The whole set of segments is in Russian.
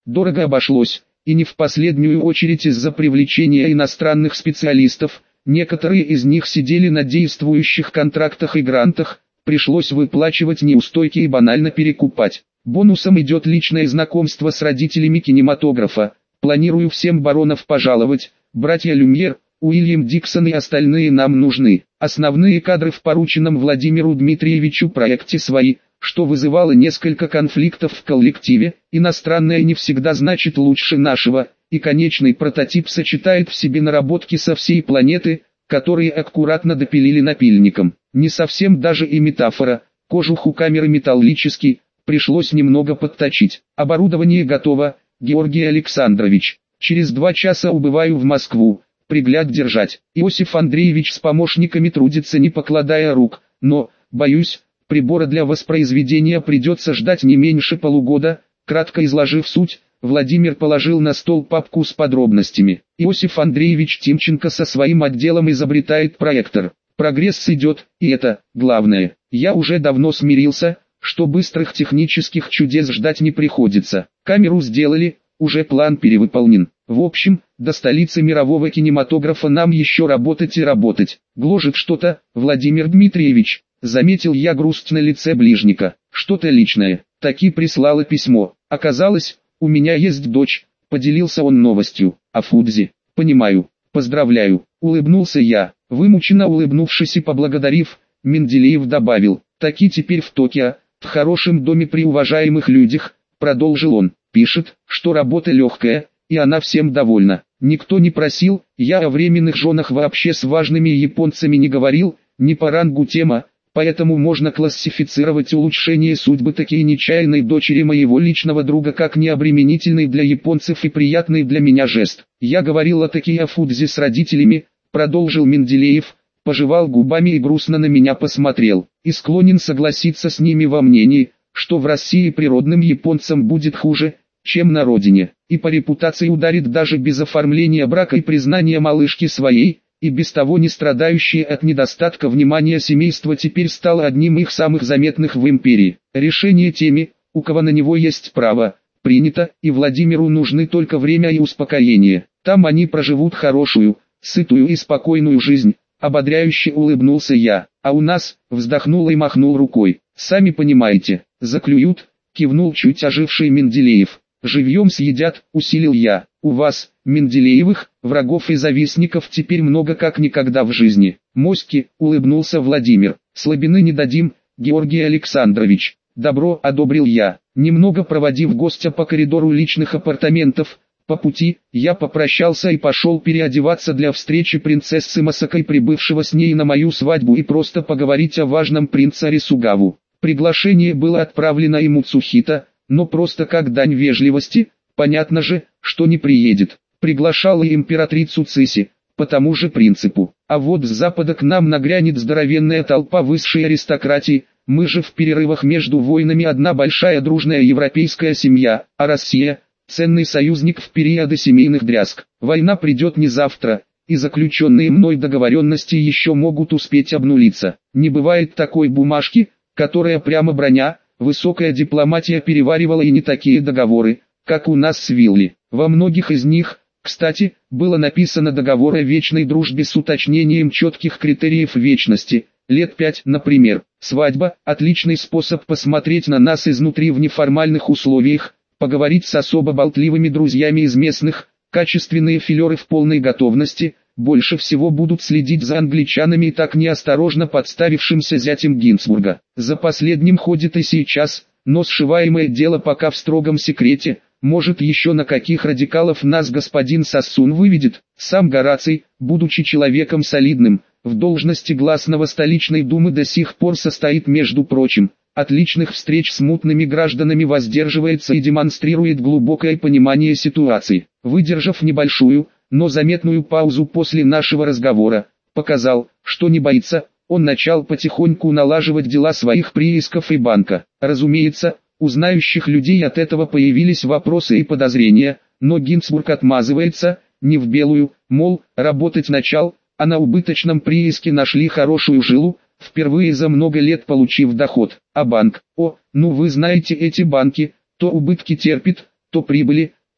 Дорого обошлось, и не в последнюю очередь из-за привлечения иностранных специалистов. Некоторые из них сидели на действующих контрактах и грантах, пришлось выплачивать неустойки и банально перекупать. Бонусом идет личное знакомство с родителями кинематографа. Планирую всем баронов пожаловать, братья Люмьер, Уильям Диксон и остальные нам нужны. Основные кадры в порученном Владимиру Дмитриевичу проекте свои, что вызывало несколько конфликтов в коллективе. Иностранное не всегда значит лучше нашего, и конечный прототип сочетает в себе наработки со всей планеты, которые аккуратно допилили напильником. Не совсем даже и метафора, кожух у камеры металлический, пришлось немного подточить. Оборудование готово, Георгий Александрович. Через 2 часа убываю в Москву, пригляд держать. Иосиф Андреевич с помощниками трудится не покладая рук, но, боюсь, прибора для воспроизведения придется ждать не меньше полугода. Кратко изложив суть, Владимир положил на стол папку с подробностями. Иосиф Андреевич Тимченко со своим отделом изобретает проектор. Прогресс идет, и это, главное. Я уже давно смирился, что быстрых технических чудес ждать не приходится. Камеру сделали, уже план перевыполнен. В общем, до столицы мирового кинематографа нам еще работать и работать. Гложет что-то, Владимир Дмитриевич, заметил я грусть на лице ближника. Что-то личное. Таки прислала письмо. Оказалось, у меня есть дочь, поделился он новостью. О Фудзи. Понимаю. Поздравляю. Улыбнулся я. Вымученно улыбнувшись и поблагодарив, Менделеев добавил. Таки теперь в Токио, в хорошем доме при уважаемых людях, продолжил он. Пишет, что работа легкая, и она всем довольна. Никто не просил, я о временных женах вообще с важными японцами не говорил, не по рангу тема, поэтому можно классифицировать улучшение судьбы такой нечаянной дочери моего личного друга как необременительный для японцев и приятный для меня жест. Я говорил о Такие Фудзи с родителями, продолжил Менделеев, пожевал губами и грустно на меня посмотрел, и склонен согласиться с ними во мнении, что в России природным японцам будет хуже, чем на родине, и по репутации ударит даже без оформления брака и признания малышки своей, и без того не страдающее от недостатка внимания семейство теперь стало одним их самых заметных в империи. Решение теме, у кого на него есть право, принято, и Владимиру нужны только время и успокоение. Там они проживут хорошую, сытую и спокойную жизнь. Ободряюще улыбнулся я, а у нас, вздохнул и махнул рукой. Сами понимаете, заклюют, кивнул чуть оживший Менделеев. Живьем съедят, усилил я. У вас, Менделеевых, врагов и завистников теперь много как никогда в жизни. Моськи, улыбнулся Владимир. Слабины не дадим, Георгий Александрович. Добро, одобрил я. Немного проводив гостя по коридору личных апартаментов, по пути, я попрощался и пошел переодеваться для встречи принцессы Масакой, прибывшего с ней на мою свадьбу, и просто поговорить о важном принце Арисугаву. Приглашение было отправлено ему Цухита, но просто как дань вежливости, понятно же, что не приедет. Приглашала императрицу Циси, по тому же принципу. А вот с запада к нам нагрянет здоровенная толпа высшей аристократии, мы же в перерывах между войнами одна большая дружная европейская семья, а Россия – ценный союзник в периоды семейных дрязг. Война придет не завтра, и заключенные мной договоренности еще могут успеть обнулиться. Не бывает такой бумажки, которая прямо броня, высокая дипломатия переваривала и не такие договоры, как у нас с Вилли. Во многих из них, кстати, было написано договор о вечной дружбе с уточнением четких критериев вечности. Лет 5, например. Свадьба – отличный способ посмотреть на нас изнутри в неформальных условиях, поговорить с особо болтливыми друзьями из местных, качественные филеры в полной готовности, больше всего будут следить за англичанами и так неосторожно подставившимся зятем Гинцбурга. За последним ходит и сейчас, но сшиваемое дело пока в строгом секрете. Может, еще на каких радикалов нас господин Сассун выведет. Сам Гораций, будучи человеком солидным, в должности гласного столичной думы до сих пор состоит, между прочим, от личных встреч с мутными гражданами воздерживается и демонстрирует глубокое понимание ситуации. Выдержав небольшую, но заметную паузу после нашего разговора, показал, что не боится, он начал потихоньку налаживать дела своих приисков и банка. Разумеется, у знающих людей от этого появились вопросы и подозрения, но Гинцбург отмазывается, не в белую, мол, работать начал, а на убыточном прииске нашли хорошую жилу, впервые за много лет получив доход. А банк, ну вы знаете эти банки, то убытки терпит, то прибыли,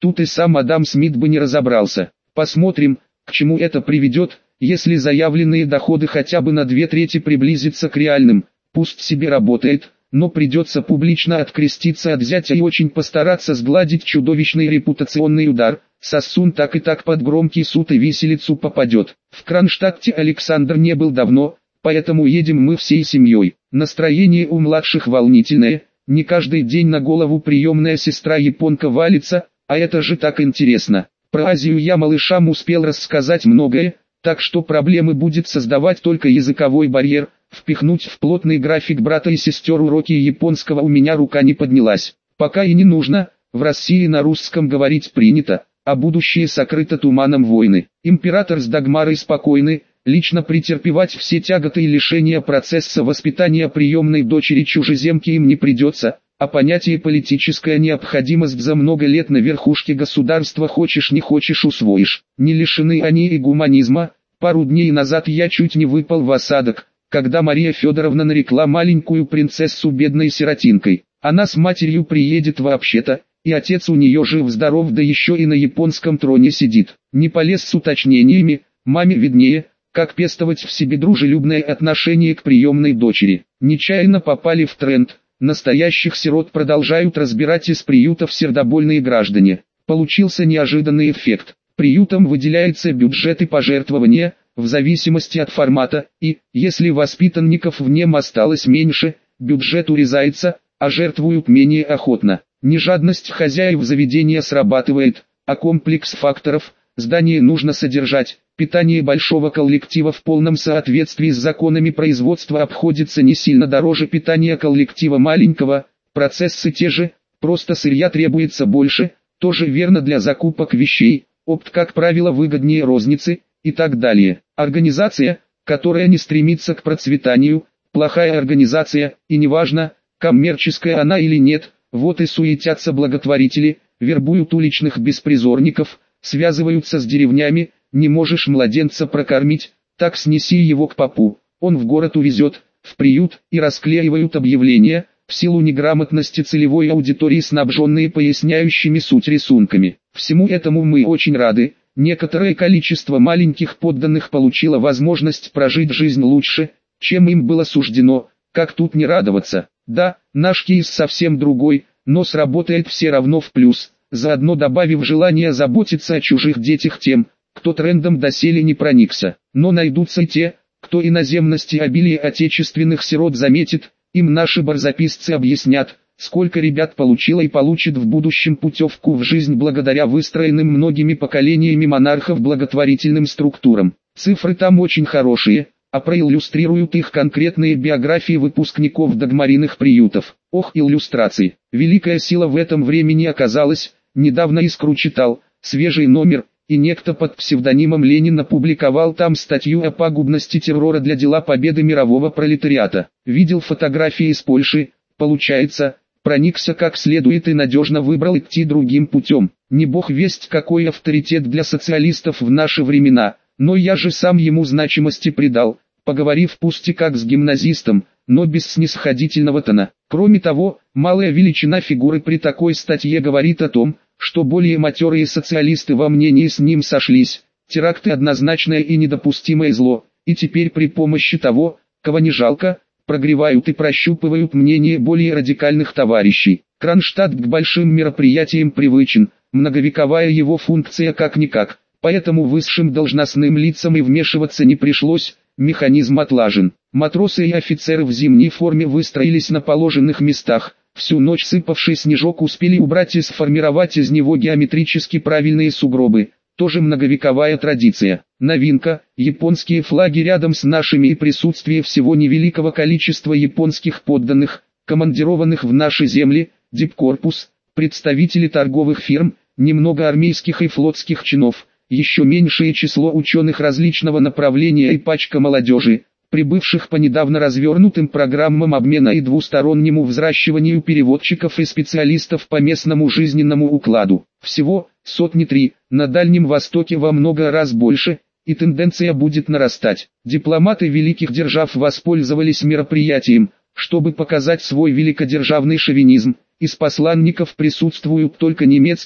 Тут и сам Адам Смит бы не разобрался. Посмотрим, к чему это приведет, если заявленные доходы хотя бы на 2/3 приблизятся к реальным. Пусть себе работает, но придется публично откреститься от зятя и очень постараться сгладить чудовищный репутационный удар. Сосун так и так под громкий суд и виселицу попадет. В Кронштадте Александр не был давно, поэтому едем мы всей семьей. Настроение у младших волнительное, не каждый день на голову приемная сестра-японка валится, а это же так интересно. Про Азию я малышам успел рассказать многое, так что проблемы будет создавать только языковой барьер. Впихнуть в плотный график брата и сестер уроки японского у меня рука не поднялась. Пока и не нужно, в России на русском говорить принято, а будущее сокрыто туманом войны. Император с Дагмарой спокойны, лично претерпевать все тяготы и лишения процесса воспитания приемной дочери чужеземки им не придется, а понятие политическая необходимость за много лет на верхушке государства хочешь не хочешь усвоишь. Не лишены они и гуманизма. Пару дней назад я чуть не выпал в осадок, когда Мария Федоровна нарекла маленькую принцессу бедной сиротинкой. Она с матерью приедет вообще-то, и отец у нее жив-здоров, да еще и на японском троне сидит. Не полез с уточнениями, маме виднее, как пестовать в себе дружелюбное отношение к приемной дочери. Нечаянно попали в тренд, настоящих сирот продолжают разбирать из приютов сердобольные граждане. Получился неожиданный эффект. Приютам выделяется бюджет и пожертвования, в зависимости от формата, и, если воспитанников в нем осталось меньше, бюджет урезается, а жертвуют менее охотно. Нежадность хозяев заведения срабатывает, а комплекс факторов: здание нужно содержать, питание большого коллектива в полном соответствии с законами производства обходится не сильно дороже питания коллектива маленького, процессы те же, просто сырья требуется больше, тоже верно для закупок вещей, опт как правило выгоднее розницы, и так далее. Организация, которая не стремится к процветанию, плохая организация, и неважно, коммерческая она или нет, вот и суетятся благотворители, вербуют уличных беспризорников, связываются с деревнями. Не можешь младенца прокормить, так снеси его к попу, он в город увезет, в приют, и расклеивают объявления, в силу неграмотности целевой аудитории снабженные поясняющими суть рисунками. Всему этому мы очень рады. Некоторое количество маленьких подданных получило возможность прожить жизнь лучше, чем им было суждено. Как тут не радоваться? Да, наш кейс совсем другой, но сработает все равно в плюс, заодно добавив желание заботиться о чужих детях тем, кто трендом доселе не проникся. Но найдутся и те, кто иноземности обилие отечественных сирот заметит, им наши барзаписцы объяснят, сколько ребят получило и получит в будущем путевку в жизнь благодаря выстроенным многими поколениями монархов благотворительным структурам. Цифры там очень хорошие, а проиллюстрируют их конкретные биографии выпускников догмариных приютов. Ох, иллюстрации! Великая сила в этом времени оказалась. Недавно Искру читал, свежий номер, и некто под псевдонимом Ленин опубликовал там статью о пагубности террора для дела победы мирового пролетариата. Видел фотографии из Польши, получается, проникся как следует и надежно выбрал идти другим путем. Не бог весть какой авторитет для социалистов в наши времена, но я же сам ему значимости придал, поговорив пусть и как с гимназистом, но без снисходительного тона. Кроме того, малая величина фигуры при такой статье говорит о том, что более матерые социалисты во мнении с ним сошлись. Теракты однозначное и недопустимое зло, и теперь при помощи того, кого не жалко, прогревают и прощупывают мнение более радикальных товарищей. Кронштадт к большим мероприятиям привычен, многовековая его функция как-никак, поэтому высшим должностным лицам и вмешиваться не пришлось, механизм отлажен. Матросы и офицеры в зимней форме выстроились на положенных местах, всю ночь сыпавший снежок успели убрать и сформировать из него геометрически правильные сугробы, тоже многовековая традиция. Новинка: японские флаги рядом с нашими и присутствие всего невеликого количества японских подданных, командированных в наши земли, дипкорпус, представители торговых фирм, немного армейских и флотских чинов, еще меньшее число ученых различного направления и пачка молодежи, прибывших по недавно развернутым программам обмена и двустороннему взращиванию переводчиков и специалистов по местному жизненному укладу. Всего сотни 3, на Дальнем Востоке во много раз больше, и тенденция будет нарастать. Дипломаты великих держав воспользовались мероприятием, чтобы показать свой великодержавный шовинизм. Из посланников присутствуют только немецкий,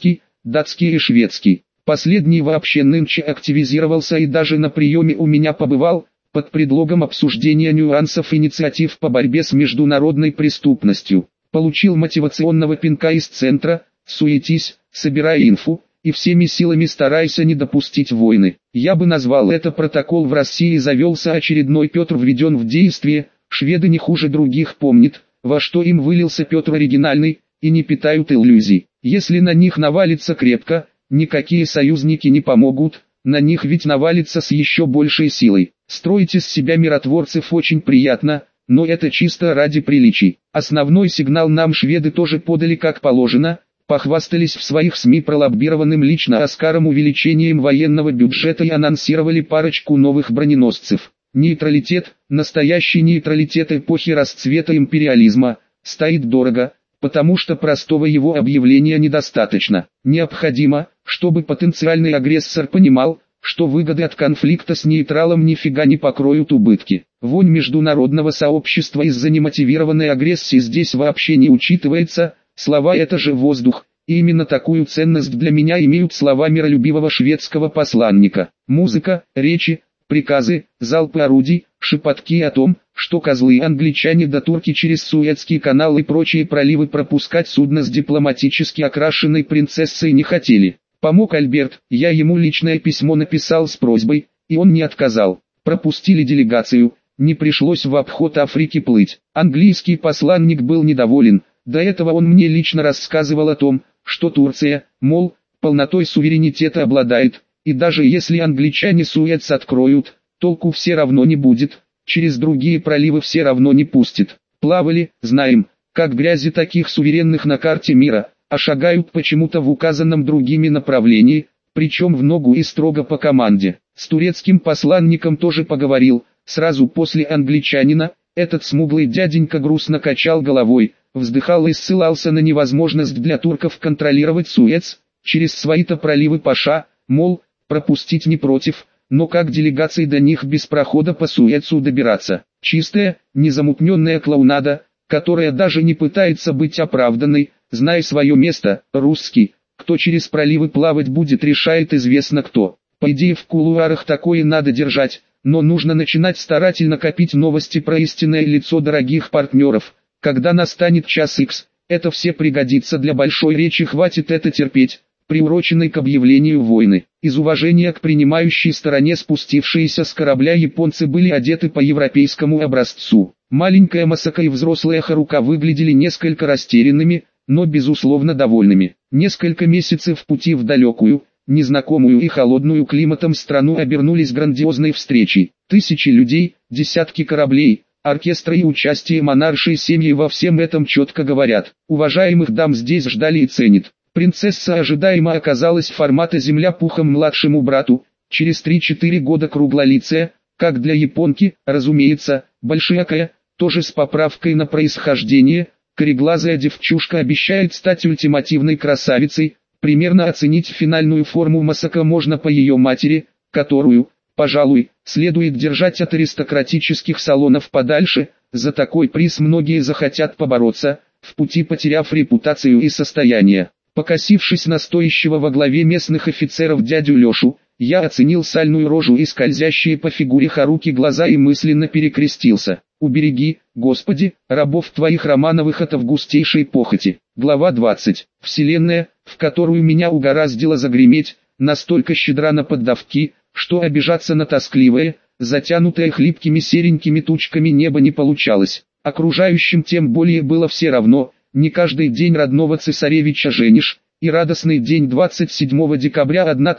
датский и шведский. Последний вообще нынче активизировался и даже на приеме у меня побывал, под предлогом обсуждения нюансов инициатив по борьбе с международной преступностью. Получил мотивационного пинка из центра: суетись, собирай инфу, и всеми силами старайся не допустить войны. Я бы назвал это протокол. В России завелся очередной Петр, введен в действие. Шведы не хуже других помнят, во что им вылился Петр оригинальный, и не питают иллюзий. Если на них навалится крепко, никакие союзники не помогут, на них ведь навалится с еще большей силой. Строить из себя миротворцев очень приятно, но это чисто ради приличий. Основной сигнал нам шведы тоже подали как положено, похвастались в своих СМИ пролоббированным лично Оскаром увеличением военного бюджета и анонсировали парочку новых броненосцев. Нейтралитет, настоящий нейтралитет эпохи расцвета империализма, стоит дорого, потому что простого его объявления недостаточно. Необходимо, чтобы потенциальный агрессор понимал, что выгоды от конфликта с нейтралом нифига не покроют убытки. Вонь международного сообщества из-за немотивированной агрессии здесь вообще не учитывается. Слова — это же воздух, и именно такую ценность для меня имеют слова миролюбивого шведского посланника. Музыка, речи, приказы, залпы орудий, шепотки о том, что козлы англичане да турки через Суэцкий канал и прочие проливы пропускать судно с дипломатически окрашенной принцессой не хотели. Помог Альберт, я ему личное письмо написал с просьбой, и он не отказал. Пропустили делегацию, не пришлось в обход Африки плыть. Английский посланник был недоволен, до этого он мне лично рассказывал о том, что Турция, мол, полнотой суверенитета обладает, и даже если англичане Суэц откроют, толку все равно не будет, через другие проливы все равно не пустят. Плавали, знаем, как грязи таких суверенных на карте мира, а шагают почему-то в указанном другими направлении, причем в ногу и строго по команде. С турецким посланником тоже поговорил, сразу после англичанина. Этот смуглый дяденька грустно качал головой, вздыхал и ссылался на невозможность для турков контролировать Суэц, через свои-то проливы Паша, мол, пропустить не против, но как делегации до них без прохода по Суэцу добираться. Чистая, незамутненная клоунада, которая даже не пытается быть оправданной. Знай свое место, русский, кто через проливы плавать будет, решает известно кто. По идее в кулуарах такое надо держать, но нужно начинать старательно копить новости про истинное лицо дорогих партнеров. Когда настанет час Х, это все пригодится для большой речи, хватит это терпеть, приуроченной к объявлению войны. Из уважения к принимающей стороне спустившиеся с корабля японцы были одеты по европейскому образцу. Маленькая Масака и взрослая Харука выглядели несколько растерянными, но безусловно довольными. Несколько месяцев пути в далекую, незнакомую и холодную климатом страну обернулись грандиозной встречей. Тысячи людей, десятки кораблей, оркестры и участие монаршей семьи во всем этом четко говорят. Уважаемых дам здесь ждали и ценят. Принцесса ожидаемо оказалась формата земля пухом младшему брату, через 3-4 года круглолицая, как для японки, разумеется, большеякая, тоже с поправкой на происхождение. Кореглазая девчушка обещает стать ультимативной красавицей. Примерно оценить финальную форму Масака можно по ее матери, которую, пожалуй, следует держать от аристократических салонов подальше. За такой приз многие захотят побороться, в пути потеряв репутацию и состояние. Покосившись на стоящего во главе местных офицеров дядю Лешу, я оценил сальную рожу и скользящие по фигуре Харуки глаза и мысленно перекрестился. «Убереги, Господи, рабов твоих Романовых от августейшей похоти». Глава 20. Вселенная, в которую меня угораздило загреметь, настолько щедра на поддавки, что обижаться на тоскливое, затянутое хлипкими серенькими тучками небо не получалось. Окружающим тем более было все равно, не каждый день родного цесаревича женишь, и радостный день 27 декабря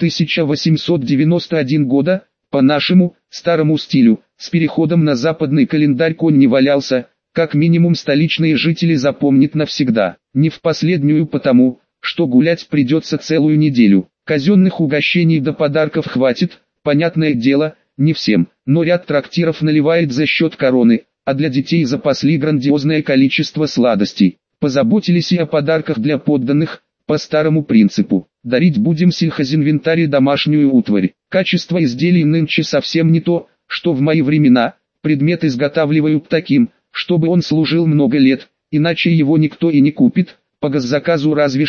1891 года, по нашему, старому стилю, с переходом на западный календарь конь не валялся, как минимум столичные жители запомнят навсегда. Не в последнюю потому, что гулять придется целую неделю. Казенных угощений до подарков хватит, понятное дело, не всем, но ряд трактиров наливает за счет короны, а для детей запасли грандиозное количество сладостей. Позаботились и о подарках для подданных, по старому принципу. Дарить будем сельхозинвентарь и домашнюю утварь. Качество изделий нынче совсем не то, что в мои времена. Предмет изготавливают таким, чтобы он служил много лет, иначе его никто и не купит. По госзаказу разве что,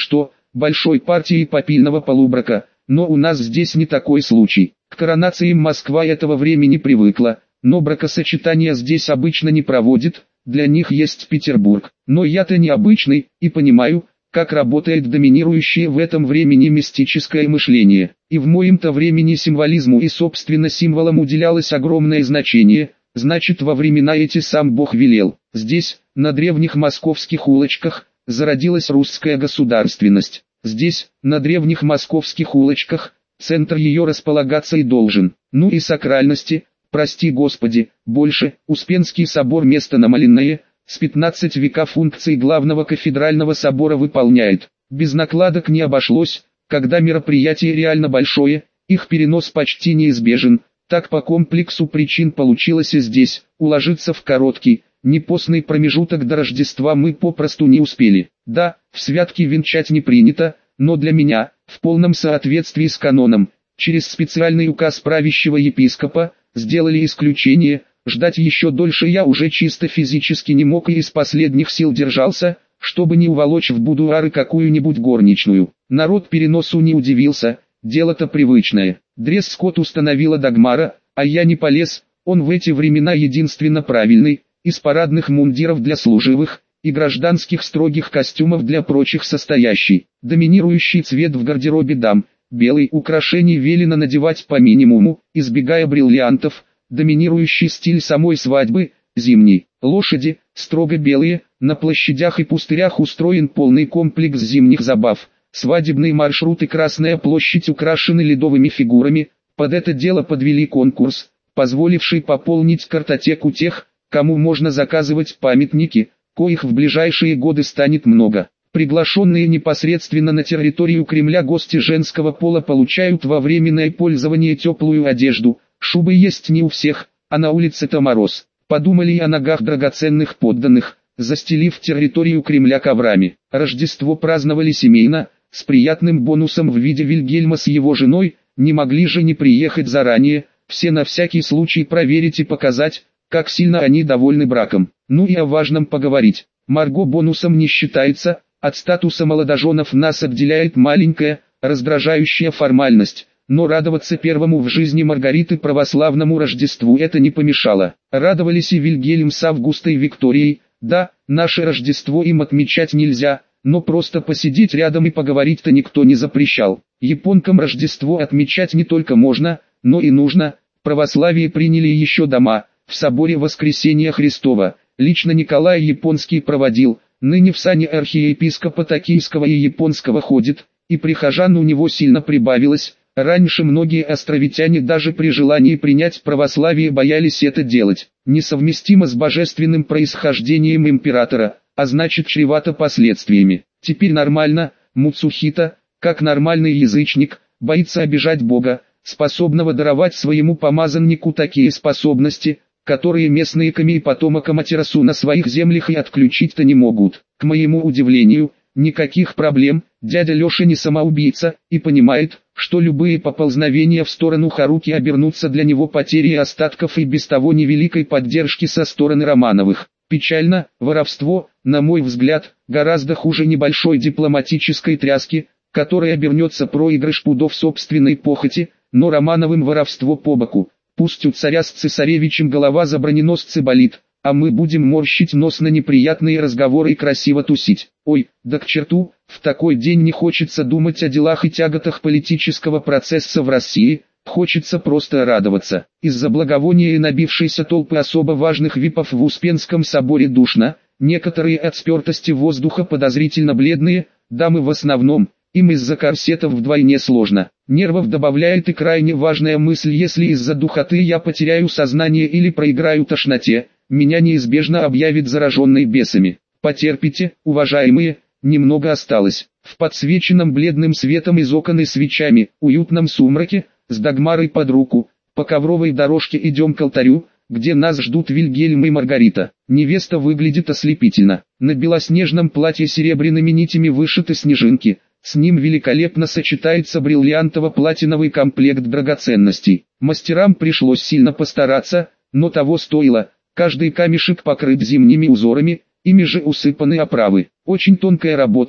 большой партией попильного полубрака, но у нас здесь не такой случай. К коронациям Москва этого времени привыкла, но бракосочетания здесь обычно не проводит, для них есть Петербург. Но я-то необычный, и понимаю, как работает доминирующее в этом времени мистическое мышление. И в моем-то времени символизму и собственно символам уделялось огромное значение, значит во времена эти сам Бог велел. Здесь, на древних московских улочках, зародилась русская государственность. Здесь, на древних московских улочках, центр ее располагаться и должен. Ну и сакральности, прости Господи, больше. Успенский собор место намаленное, с 15 века функции главного кафедрального собора выполняет. Без накладок не обошлось, когда мероприятие реально большое, их перенос почти неизбежен. Так по комплексу причин получилось и здесь, уложиться в короткий, непостный промежуток до Рождества мы попросту не успели. Да, в святки венчать не принято, но для меня, в полном соответствии с каноном, через специальный указ правящего епископа, сделали исключение. Ждать еще дольше я уже чисто физически не мог и из последних сил держался, чтобы не уволочь в будуары какую-нибудь горничную. Народ переносу не удивился, дело-то привычное. Дресс-код установила Дагмара, а я не полез, он в эти времена единственно правильный, из парадных мундиров для служивых, и гражданских строгих костюмов для прочих состоящий. Доминирующий цвет в гардеробе дам, белый, украшений велено надевать по минимуму, избегая бриллиантов. Доминирующий стиль самой свадьбы, зимний. Лошади, строго белые, на площадях и пустырях устроен полный комплекс зимних забав. Свадебный маршрут и Красная площадь украшены ледовыми фигурами. Под это дело подвели конкурс, позволивший пополнить картотеку тех, кому можно заказывать памятники, коих в ближайшие годы станет много. Приглашенные непосредственно на территорию Кремля гости женского пола получают во временное пользование теплую одежду. Шубы есть не у всех, а на улице-то мороз. Подумали и о ногах драгоценных подданных, застелив территорию Кремля коврами. Рождество праздновали семейно, с приятным бонусом в виде Вильгельма с его женой, не могли же не приехать заранее, все на всякий случай проверить и показать, как сильно они довольны браком. Ну и о важном поговорить. Марго бонусом не считается, от статуса молодоженов нас отделяет маленькая, раздражающая формальность. Но радоваться первому в жизни Маргариты православному Рождеству это не помешало. Радовались и Вильгельм с Августой Викторией. Да, наше Рождество им отмечать нельзя, но просто посидеть рядом и поговорить-то никто не запрещал. Японкам Рождество отмечать не только можно, но и нужно. Православие приняли еще дома, в соборе Воскресения Христова. Лично Николай Японский проводил, ныне в сане архиепископа Токийского и Японского ходит, и прихожан у него сильно прибавилось. Раньше многие островитяне даже при желании принять православие боялись это делать. Несовместимо с божественным происхождением императора, а значит чревато последствиями. Теперь нормально, Муцухита, как нормальный язычник, боится обижать Бога, способного даровать своему помазаннику такие способности, которые местные ками и потомок Аматерасу на своих землях и отключить-то не могут. К моему удивлению, никаких проблем, дядя Леша не самоубийца, и понимает, что любые поползновения в сторону Харуки обернутся для него потерей остатков и без того невеликой поддержки со стороны Романовых. Печально, воровство, на мой взгляд, гораздо хуже небольшой дипломатической тряски, которая обернется проигрыш пудов собственной похоти, но Романовым воровство по боку. Пусть у царя с цесаревичем голова за броненосцы болит, а мы будем морщить нос на неприятные разговоры и красиво тусить. Ой, да к черту, в такой день не хочется думать о делах и тяготах политического процесса в России, хочется просто радоваться. Из-за благовония и набившейся толпы особо важных випов в Успенском соборе душно, некоторые от спертости воздуха подозрительно бледные, дамы в основном, им из-за корсетов вдвойне сложно. Нервов добавляет и крайне важная мысль: если из-за духоты я потеряю сознание или проиграю тошноте, меня неизбежно объявят зараженной бесами. Потерпите, уважаемые, немного осталось. В подсвеченном бледным светом из окон и свечами, уютном сумраке, с Дагмарой под руку, по ковровой дорожке идем к алтарю, где нас ждут Вильгельм и Маргарита. Невеста выглядит ослепительно. На белоснежном платье серебряными нитями вышиты снежинки. С ним великолепно сочетается бриллиантово-платиновый комплект драгоценностей. Мастерам пришлось сильно постараться, но того стоило. Каждый камешек покрыт зимними узорами, ими же усыпаны оправы. Очень тонкая работа,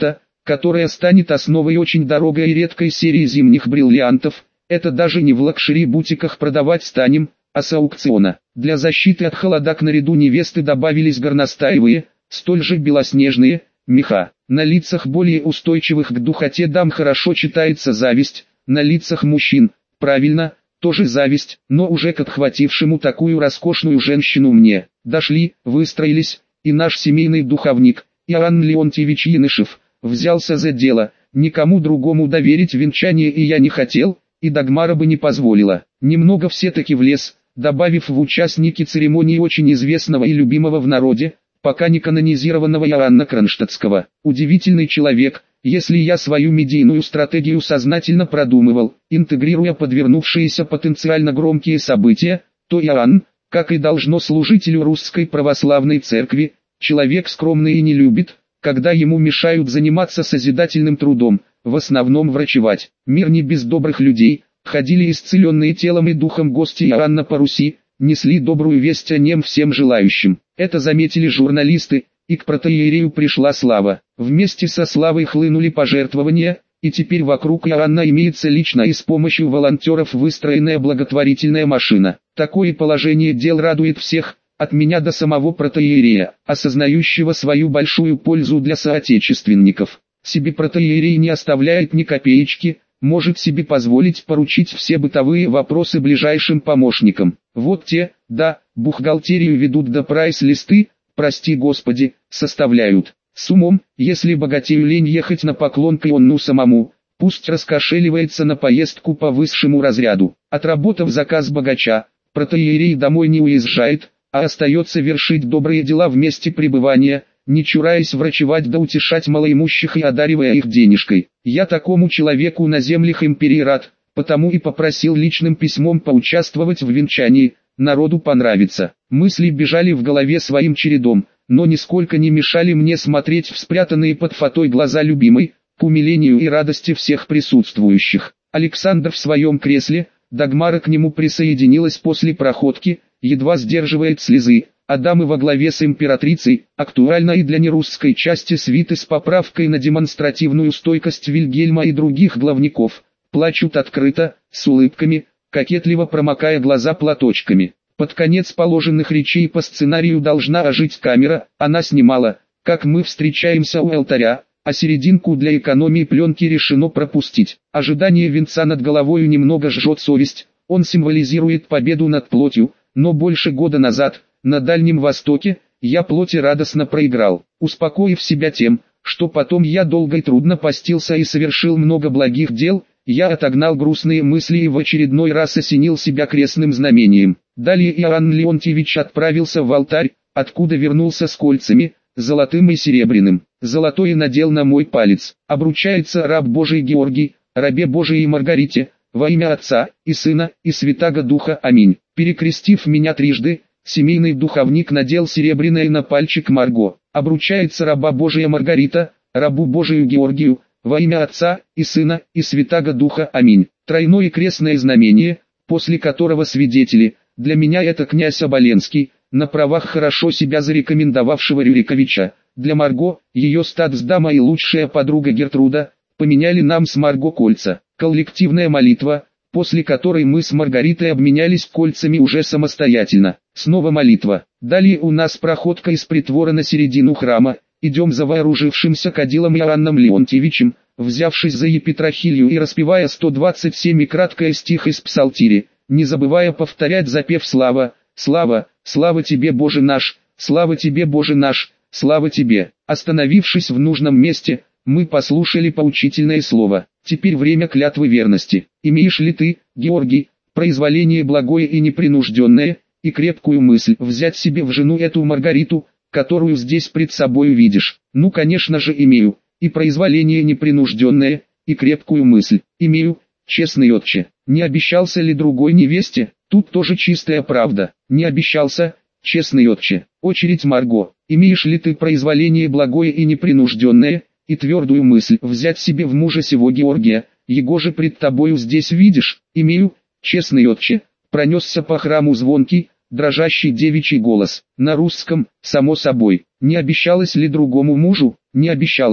которая станет основой очень дорогой и редкой серии зимних бриллиантов. Это даже не в лакшери-бутиках продавать станем, а с аукциона. Для защиты от холода к наряду невесты добавились горностаевые, столь же белоснежные, меха. На лицах более устойчивых к духоте дам хорошо читается зависть, на лицах мужчин, правильно, тоже зависть, но уже к отхватившему такую роскошную женщину мне. Дошли, выстроились, и наш семейный духовник, Иоанн Леонтьевич Янышев, взялся за дело. Никому другому доверить венчание и я не хотел, и Дагмара бы не позволила. Немного все-таки влез, добавив в участники церемонии очень известного и любимого в народе, пока не канонизированного Иоанна Кронштадтского. Удивительный человек, если я свою медийную стратегию сознательно продумывал, интегрируя подвернувшиеся потенциально громкие события, то Иоанн, как и должно служителю русской православной церкви, человек скромный и не любит, когда ему мешают заниматься созидательным трудом, в основном врачевать. Мир не без добрых людей, ходили исцеленные телом и духом гости Иоанна по Руси, несли добрую весть о нем всем желающим. Это заметили журналисты, и к протоиерею пришла слава. Вместе со славой хлынули пожертвования, и теперь вокруг Иоанна имеется лично и с помощью волонтеров выстроенная благотворительная машина. Такое положение дел радует всех, от меня до самого протоиерея, осознающего свою большую пользу для соотечественников. Себе протоиерей не оставляет ни копеечки, может себе позволить поручить все бытовые вопросы ближайшим помощникам. Вот те, да, бухгалтерию ведут да прайс-листы, прости Господи, составляют. С умом, если богатею лень ехать на поклон к Ионну самому, пусть раскошеливается на поездку по высшему разряду. Отработав заказ богача, протоиерей домой не уезжает, а остается вершить добрые дела в месте пребывания, не чураясь врачевать да утешать малоимущих и одаривая их денежкой. Я такому человеку на землях империи рад, потому и попросил личным письмом поучаствовать в венчании, народу понравится. Мысли бежали в голове своим чередом, но нисколько не мешали мне смотреть в спрятанные под фатой глаза любимой, к умилению и радости всех присутствующих. Александр в своем кресле, Дагмара к нему присоединилась после проходки, едва сдерживает слезы, а дамы во главе с императрицей, актуально и для нерусской части свиты с поправкой на демонстративную стойкость Вильгельма и других главников, плачут открыто, с улыбками, кокетливо промокая глаза платочками. Под конец положенных речей по сценарию должна ожить камера, она снимала, как мы встречаемся у алтаря, а серединку для экономии пленки решено пропустить. Ожидание венца над головою немного жжет совесть, он символизирует победу над плотью, но больше года назад, на Дальнем Востоке, я плоти радостно проиграл, успокоив себя тем, что потом я долго и трудно постился и совершил много благих дел, я отогнал грустные мысли и в очередной раз осенил себя крестным знамением. Далее Иоанн Леонтьевич отправился в алтарь, откуда вернулся с кольцами, золотым и серебряным. Золотое надел на мой палец. Обручается раб Божий Георгий, рабе Божией Маргарите, во имя Отца, и Сына, и Святаго Духа. Аминь. Перекрестив меня трижды, семейный духовник надел серебряное на пальчик Марго. Обручается раба Божия Маргарита, рабу Божию Георгию, во имя Отца, и Сына, и Святаго Духа. Аминь. Тройное крестное знамение, после которого свидетели, для меня это князь Оболенский, на правах хорошо себя зарекомендовавшего Рюриковича, для Марго, ее статсдама и лучшая подруга Гертруда, поменяли нам с Марго кольца. Коллективная молитва, после которой мы с Маргаритой обменялись кольцами уже самостоятельно. Снова молитва. Далее у нас проходка из притвора на середину храма, идем за вооружившимся кадилом Иоанном Леонтьевичем, взявшись за епитрахилью и распевая 127 и краткое стих из Псалтири, не забывая повторять запев «Слава, слава, слава тебе, Боже наш, слава тебе, Боже наш, слава тебе». Остановившись в нужном месте, мы послушали поучительное слово. Теперь время клятвы верности. Имеешь ли ты, Георгий, произволение благое и непринужденное, и крепкую мысль взять себе в жену эту Маргариту, которую здесь пред собой видишь? Ну, конечно же, имею, и произволение непринужденное, и крепкую мысль. Имею, честный отче. Не обещался ли другой невесте? Тут тоже чистая правда. Не обещался, честный отче. Очередь Марго. Имеешь ли ты произволение благое и непринужденное, и твердую мысль взять себе в мужа сего Георгия, его же пред тобою здесь видишь? Имею, честный отче. Пронесся по храму звонкий, дрожащий девичий голос. На русском, само собой. Не обещалась ли другому мужу? Не обещалась,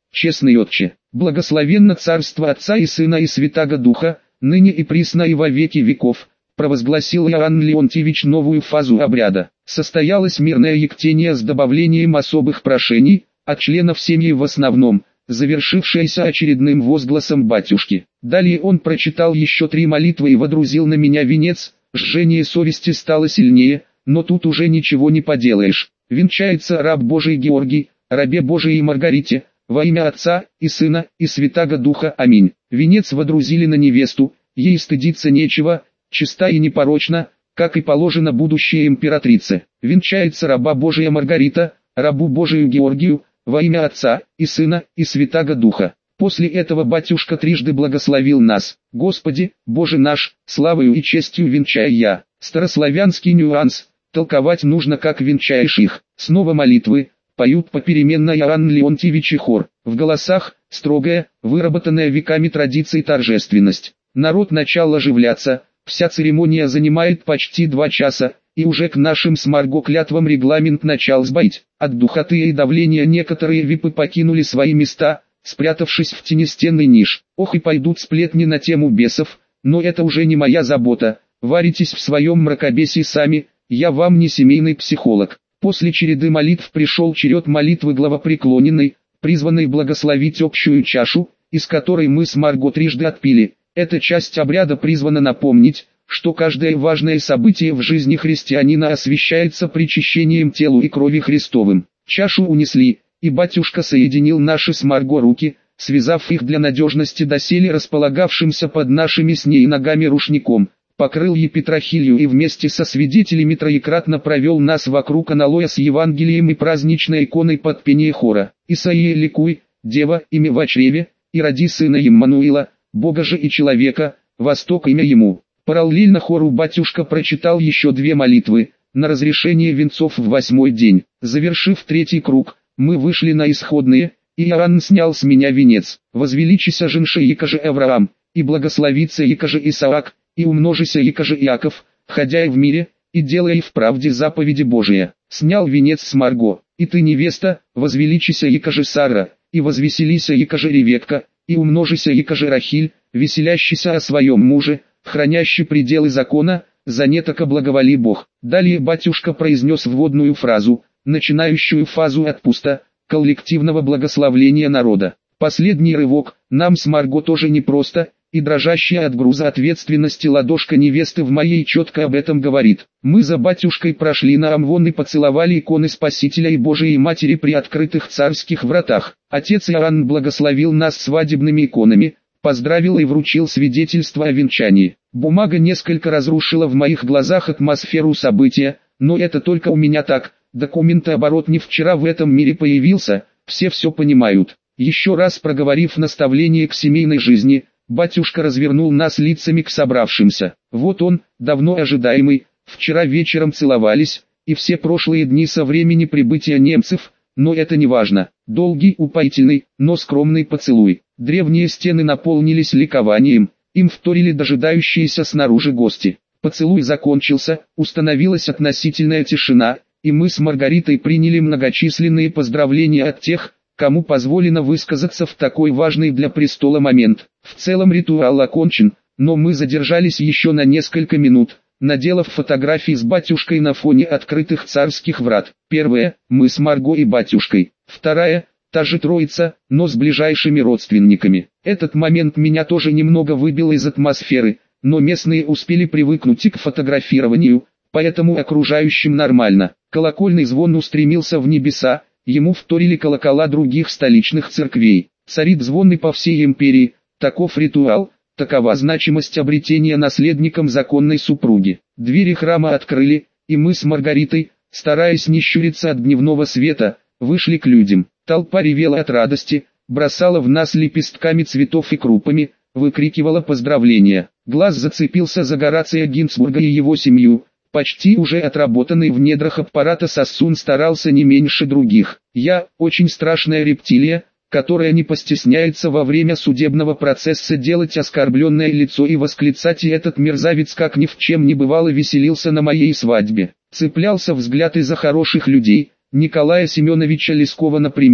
Честный Отче, благословенно Царство Отца и Сына и Святаго Духа, ныне и присно и во веки веков, провозгласил Иоанн Леонтьевич новую фазу обряда. Состоялось мирное ектение с добавлением особых прошений, от членов семьи в основном, завершившееся очередным возгласом батюшки. Далее он прочитал еще 3 молитвы и водрузил на меня венец, жжение совести стало сильнее, но тут уже ничего не поделаешь. Венчается раб Божий Георгий, рабе Божией Маргарите, во имя Отца, и Сына, и Святаго Духа. Аминь. Венец водрузили на невесту, ей стыдиться нечего, чиста и непорочна, как и положено будущей императрице. Венчается раба Божия Маргарита, рабу Божию Георгию, во имя Отца, и Сына, и Святаго Духа. После этого батюшка трижды благословил нас. Господи, Боже наш, славою и честью венчай я. Старославянский нюанс, толковать нужно как венчаешь их. Снова молитвы, поют попеременно Иоанн Леонтьевич и хор. В голосах, строгая, выработанная веками традиция торжественность. Народ начал оживляться, вся церемония занимает почти 2 часа, и уже к нашим с Марго клятвам регламент начал сбоить. От духоты и давления некоторые випы покинули свои места, спрятавшись в тени стенной ниш. Ох и пойдут сплетни на тему бесов, но это уже не моя забота. Варитесь в своем мракобесии сами, я вам не семейный психолог. После череды молитв пришел черед молитвы главопреклоненной, призванной благословить общую чашу, из которой мы с Марго трижды отпили. Эта часть обряда призвана напомнить, что каждое важное событие в жизни христианина освящается причащением телу и крови Христовым. Чашу унесли, и батюшка соединил наши с Марго руки, связав их для надежности доселе располагавшимся под нашими с ней ногами рушником, покрыл епитрахилью и вместе со свидетелями троекратно провел нас вокруг аналоя с Евангелием и праздничной иконой под пение хора. «Исаия ликуй, Дева, имя во чреве, и роди сына Иммануила, Бога же и человека, восток имя ему». Параллельно хору батюшка прочитал еще 2 молитвы, на разрешение венцов в 8-й день. Завершив 3-й круг, мы вышли на исходные, и Иоанн снял с меня венец. «Возвеличися женше якоже Авраам, и благословится якоже Исаак, и умножися якоже Иаков, ходя в мире, и делая в правде заповеди Божия». Снял венец с Марго. «И ты, невеста, возвеличися якоже Сара, и возвеселися якоже Ревекка, и умножися якоже Рахиль, веселящийся о своем муже, хранящий пределы закона, за нетоко благоволи Бог». Далее батюшка произнес вводную фразу, начинающую фазу отпуста, коллективного благословления народа. Последний рывок, нам с Марго тоже непросто, и дрожащая от груза ответственности ладошка невесты в моей четко об этом говорит. Мы за батюшкой прошли на амвон и поцеловали иконы Спасителя и Божией Матери при открытых царских вратах. Отец Иоанн благословил нас свадебными иконами, поздравил и вручил свидетельство о венчании. Бумага несколько разрушила в моих глазах атмосферу события, но это только у меня так, документооборот не вчера в этом мире появился, все понимают. Еще раз проговорив наставление к семейной жизни, батюшка развернул нас лицами к собравшимся. Вот он, давно ожидаемый, вчера вечером целовались, и все прошлые дни со времени прибытия немцев, но это не важно. Долгий, упоительный, но скромный поцелуй. Древние стены наполнились ликованием, им вторили дожидающиеся снаружи гости. Поцелуй закончился, установилась относительная тишина, и мы с Маргаритой приняли многочисленные поздравления от тех, кому позволено высказаться в такой важный для престола момент. В целом ритуал окончен, но мы задержались еще на несколько минут, наделав фотографии с батюшкой на фоне открытых царских врат. Первая – мы с Марго и батюшкой. Вторая – та же троица, но с ближайшими родственниками. Этот момент меня тоже немного выбил из атмосферы, но местные успели привыкнуть и к фотографированию, поэтому окружающим нормально. Колокольный звон устремился в небеса, ему вторили колокола других столичных церквей. Царит звон и по всей империи, таков ритуал, такова значимость обретения наследником законной супруги. Двери храма открыли, и мы с Маргаритой, стараясь не щуриться от дневного света, вышли к людям. Толпа ревела от радости, бросала в нас лепестками цветов и крупами, выкрикивала поздравления. Глаз зацепился за Горация Гинцбурга и его семью. Почти уже отработанный в недрах аппарата Сосун старался не меньше других. Я – очень страшная рептилия, которая не постесняется во время судебного процесса делать оскорбленное лицо и восклицать: «И этот мерзавец как ни в чем не бывало веселился на моей свадьбе». Цеплялся взгляд из-за хороших людей, Николая Семеновича Лескова, например,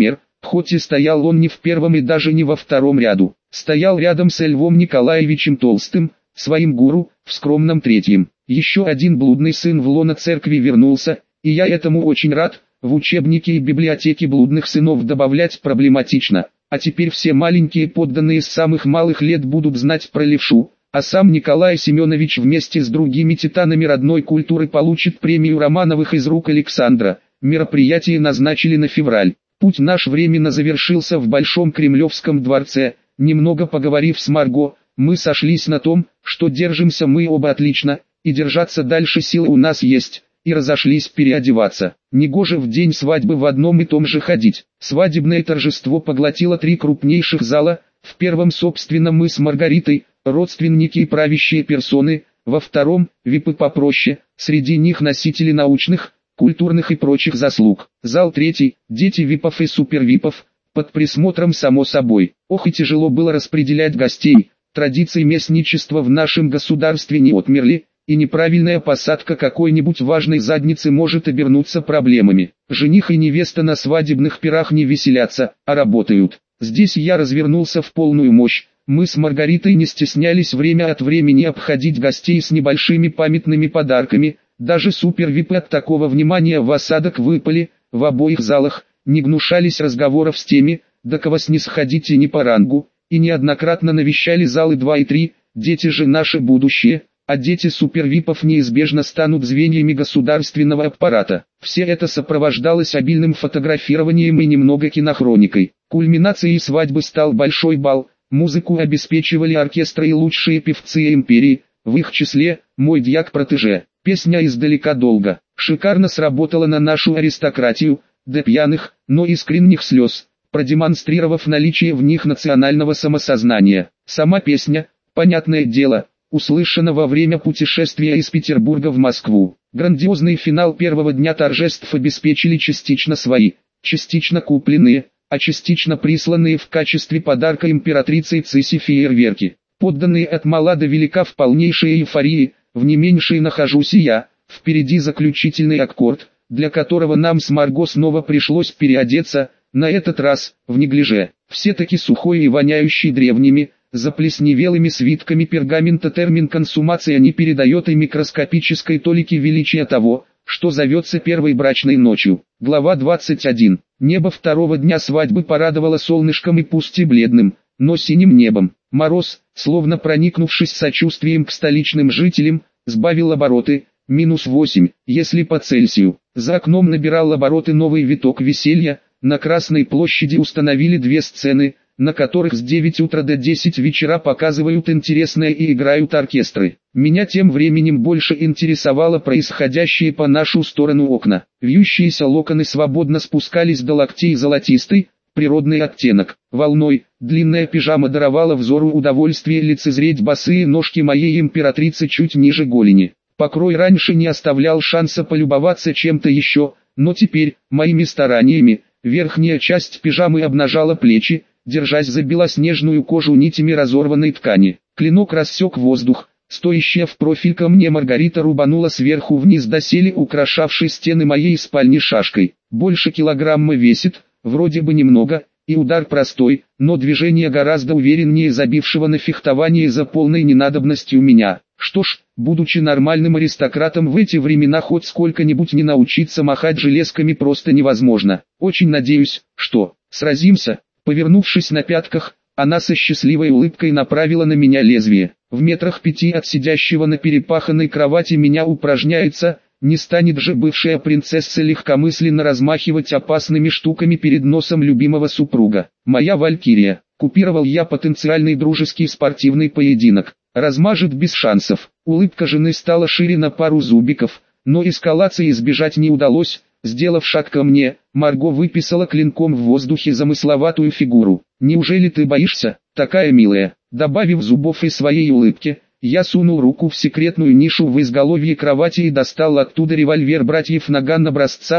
хоть и стоял он не в первом и даже не во втором ряду. Стоял рядом с Львом Николаевичем Толстым, своим гуру, в скромном третьем. Еще один блудный сын в лоно церкви вернулся, и я этому очень рад. В учебники и библиотеки блудных сынов добавлять проблематично, а теперь все маленькие подданные с самых малых лет будут знать про левшу, а сам Николай Семенович вместе с другими титанами родной культуры получит премию Романовых из рук Александра. Мероприятие назначили на февраль. Путь наш временно завершился в Большом Кремлевском дворце. Немного поговорив с Марго, мы сошлись на том, что держимся мы оба отлично, и держаться дальше силы у нас есть, и разошлись переодеваться. Негоже в день свадьбы в одном и том же ходить. Свадебное торжество поглотило 3 крупнейших зала, в первом собственно мы с Маргаритой, родственники и правящие персоны, во втором – випы попроще, среди них носители научных, культурных и прочих заслуг. Зал третий – дети випов и супервипов, под присмотром само собой. Ох и тяжело было распределять гостей, традиции местничества в нашем государстве не отмерли, и неправильная посадка какой-нибудь важной задницы может обернуться проблемами. Жених и невеста на свадебных пирах не веселятся, а работают. Здесь я развернулся в полную мощь. Мы с Маргаритой не стеснялись время от времени обходить гостей с небольшими памятными подарками. Даже супервипы от такого внимания в осадок выпали. В обоих залах не гнушались разговоров с теми, до кого снисходите не по рангу, и неоднократно навещали залы 2 и 3. Дети же наше будущее. А дети супервипов неизбежно станут звеньями государственного аппарата. Все это сопровождалось обильным фотографированием и немного кинохроникой. Кульминацией свадьбы стал большой бал. Музыку обеспечивали оркестры и лучшие певцы империи, в их числе мой дьяк-протеже. Песня «Издалека долго» шикарно сработала на нашу аристократию, до пьяных, но искренних слез, продемонстрировав наличие в них национального самосознания. Сама песня, понятное дело, услышано во время путешествия из Петербурга в Москву. Грандиозный финал первого дня торжеств обеспечили частично свои, частично купленные, а частично присланные в качестве подарка императрицей Цыси фейерверки. Подданные от мала до велика в полнейшей эйфории, в не меньшей нахожусь и я. Впереди заключительный аккорд, для которого нам с Марго снова пришлось переодеться, на этот раз в неглиже. Все-таки сухой и воняющий древними, заплесневелыми свитками пергамента термин консумация не передает и микроскопической толики величия того, что зовется первой брачной ночью. Глава 21. Небо второго дня свадьбы порадовало солнышком и пусть и бледным, но синим небом. Мороз, словно проникнувшись сочувствием к столичным жителям, сбавил обороты, -8, если по Цельсию. За окном набирал обороты новый виток веселья. На Красной площади установили 2 сцены, на которых с 9 утра до 10 вечера показывают интересное и играют оркестры. Меня тем временем больше интересовало происходящее по нашу сторону окна. Вьющиеся локоны свободно спускались до локтей, золотистый, природный оттенок. Волной, длинная пижама даровала взору удовольствие лицезреть босые ножки моей императрицы чуть ниже голени. Покрой раньше не оставлял шанса полюбоваться чем-то еще, но теперь, моими стараниями, верхняя часть пижамы обнажала плечи, держась за белоснежную кожу нитями разорванной ткани. Клинок рассек воздух, стоящая в профиль ко мне Маргарита рубанула сверху вниз доселе украшавшей стены моей спальни шашкой. Больше килограмма весит, вроде бы немного, и удар простой, но движение гораздо увереннее забившего на фехтование за полной ненадобностью меня. Что ж, будучи нормальным аристократом в эти времена хоть сколько-нибудь не научиться махать железками просто невозможно. Очень надеюсь, что сразимся. Повернувшись на пятках, она со счастливой улыбкой направила на меня лезвие. В метрах 5 от сидящего на перепаханной кровати меня упражняется, не станет же бывшая принцесса легкомысленно размахивать опасными штуками перед носом любимого супруга. Моя валькирия. Купировал я потенциальный дружеский спортивный поединок. Размажет без шансов. Улыбка жены стала шире на пару зубиков, но эскалации избежать не удалось. Сделав шаг ко мне, Марго выписала клинком в воздухе замысловатую фигуру. «Неужели ты боишься, такая милая?» Добавив зубов и своей улыбки, я сунул руку в секретную нишу в изголовье кровати и достал оттуда револьвер братьев Наган образца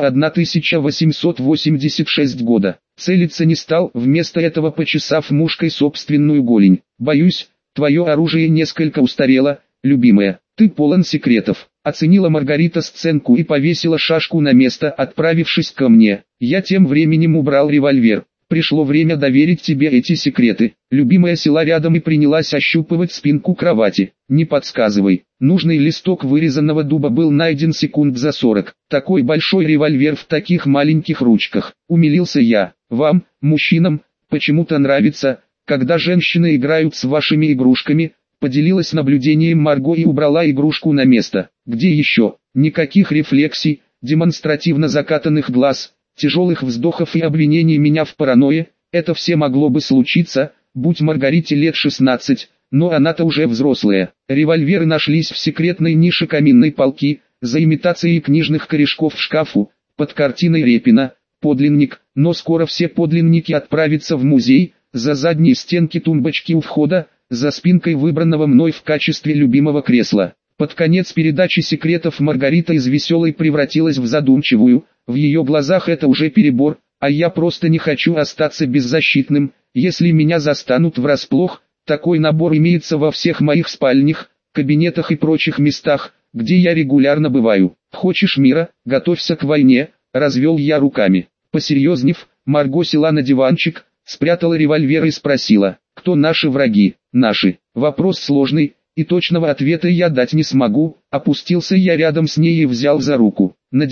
1886 года. Целиться не стал, вместо этого почесав мушкой собственную голень. «Боюсь, твое оружие несколько устарело, любимая, ты полон секретов», оценила Маргарита сценку и повесила шашку на место, отправившись ко мне. Я тем временем убрал револьвер. Пришло время доверить тебе эти секреты. Любимая села рядом и принялась ощупывать спинку кровати. Не подсказывай. Нужный листок вырезанного дуба был найден секунд за 40. Такой большой револьвер в таких маленьких ручках. Умилился я. Вам, мужчинам, почему-то нравится, когда женщины играют с вашими игрушками. Поделилась наблюдением Марго и убрала игрушку на место. Где еще? Никаких рефлексий, демонстративно закатанных глаз, тяжелых вздохов и обвинений меня в паранойе. Это все могло бы случиться, будь Маргарите лет 16, но она-то уже взрослая. Револьверы нашлись в секретной нише каминной полки, за имитацией книжных корешков в шкафу, под картиной Репина, подлинник, но скоро все подлинники отправятся в музей, за задние стенки тумбочки у входа, за спинкой выбранного мной в качестве любимого кресла. Под конец передачи секретов Маргарита из веселой превратилась в задумчивую, в ее глазах это уже перебор, а я просто не хочу остаться беззащитным, если меня застанут врасплох. Такой набор имеется во всех моих спальнях, кабинетах и прочих местах, где я регулярно бываю. Хочешь мира, готовься к войне, развел я руками. Посерьезнев, Марго села на диванчик, спрятала револьвер и спросила, кто наши враги? Наши. Вопрос сложный, и точного ответа я дать не смогу. Опустился я рядом с ней и взял за руку. На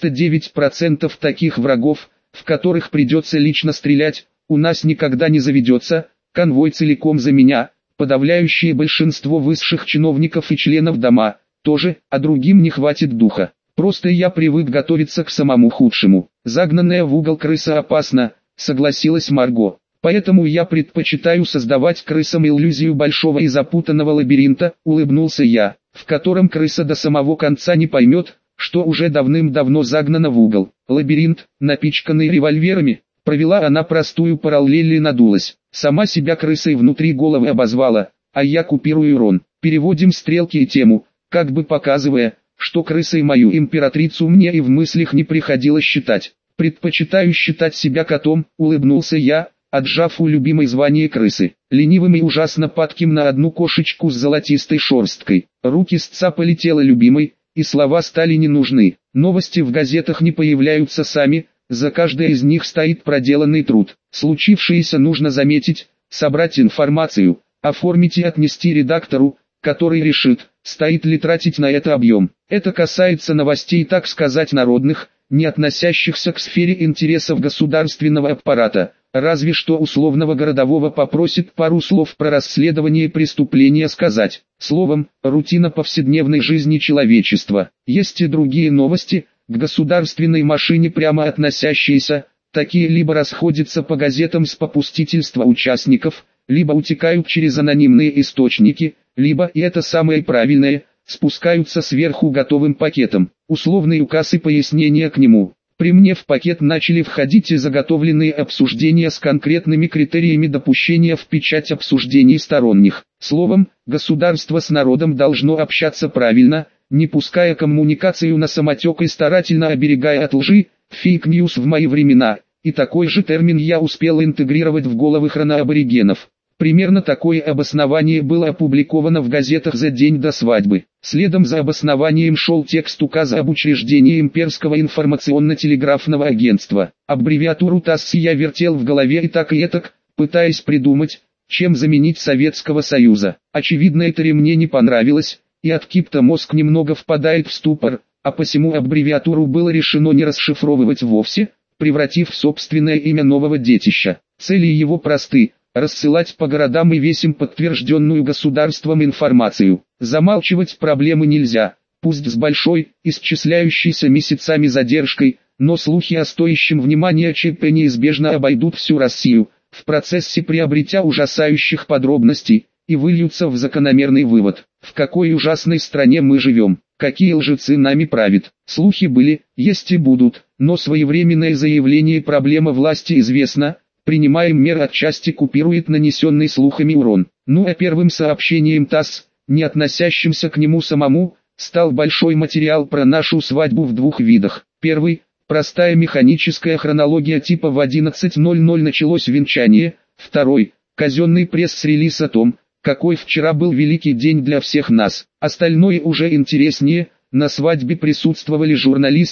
99% таких врагов, в которых придется лично стрелять, у нас никогда не заведется. Конвой целиком за меня, подавляющее большинство высших чиновников и членов дома, тоже, а другим не хватит духа. Просто я привык готовиться к самому худшему. Загнанная в угол крыса опасна, согласилась Марго. Поэтому я предпочитаю создавать крысам иллюзию большого и запутанного лабиринта, улыбнулся я, в котором крыса до самого конца не поймет, что уже давным-давно загнана в угол. Лабиринт, напичканный револьверами. Провела она простую параллель и надулась. Сама себя крысой внутри головы обозвала, а я купирую урон. Переводим стрелки и тему, как бы показывая, что крысой мою императрицу мне и в мыслях не приходилось считать. Предпочитаю считать себя котом, улыбнулся я, отжав у любимой звание крысы. Ленивым и ужасно падким на одну кошечку с золотистой шерсткой. Руки сцапали тело любимой, и слова стали не нужны. Новости в газетах не появляются сами. За каждой из них стоит проделанный труд. Случившееся нужно заметить, собрать информацию, оформить и отнести редактору, который решит, стоит ли тратить на это объем. Это касается новостей, так сказать, народных, не относящихся к сфере интересов государственного аппарата, разве что условного городового попросит пару слов про расследование преступления сказать. Словом, рутина повседневной жизни человечества. Есть и другие новости, к государственной машине прямо относящиеся, такие либо расходятся по газетам с попустительства участников, либо утекают через анонимные источники, либо, и это самое правильное, спускаются сверху готовым пакетом. Условный указ и пояснения к нему. При мне в пакет начали входить и заготовленные обсуждения с конкретными критериями допущения в печать обсуждений сторонних. Словом, государство с народом должно общаться правильно, не пуская коммуникацию на самотек и старательно оберегая от лжи, фейк-ньюс в мои времена, и такой же термин я успел интегрировать в головы хроноаборигенов. Примерно такое обоснование было опубликовано в газетах за день до свадьбы. Следом за обоснованием шел текст указа об учреждении Имперского информационно-телеграфного агентства. Аббревиатуру ТАСС я вертел в голове и так и этак, пытаясь придумать, чем заменить Советского Союза. Очевидно, это ремне не понравилось, и от кипта мозг немного впадает в ступор, а посему аббревиатуру было решено не расшифровывать вовсе, превратив в собственное имя нового детища. Цели его просты – рассылать по городам и весям подтвержденную государством информацию. Замалчивать проблемы нельзя, пусть с большой, исчисляющейся месяцами задержкой, но слухи о стоящем внимания ЧП неизбежно обойдут всю Россию, в процессе приобретя ужасающих подробностей, и выльются в закономерный вывод, в какой ужасной стране мы живем, какие лжецы нами правят. Слухи были, есть и будут, но своевременное заявление проблемы власти известно, принимаем меры отчасти купирует нанесенный слухами урон. Ну а первым сообщением ТАСС, не относящимся к нему самому, стал большой материал про нашу свадьбу в двух видах. Первый – простая механическая хронология типа в 11:00 началось венчание. Второй – казенный пресс-релиз о том, какой вчера был великий день для всех нас. Остальное уже интереснее. На свадьбе присутствовали журналисты,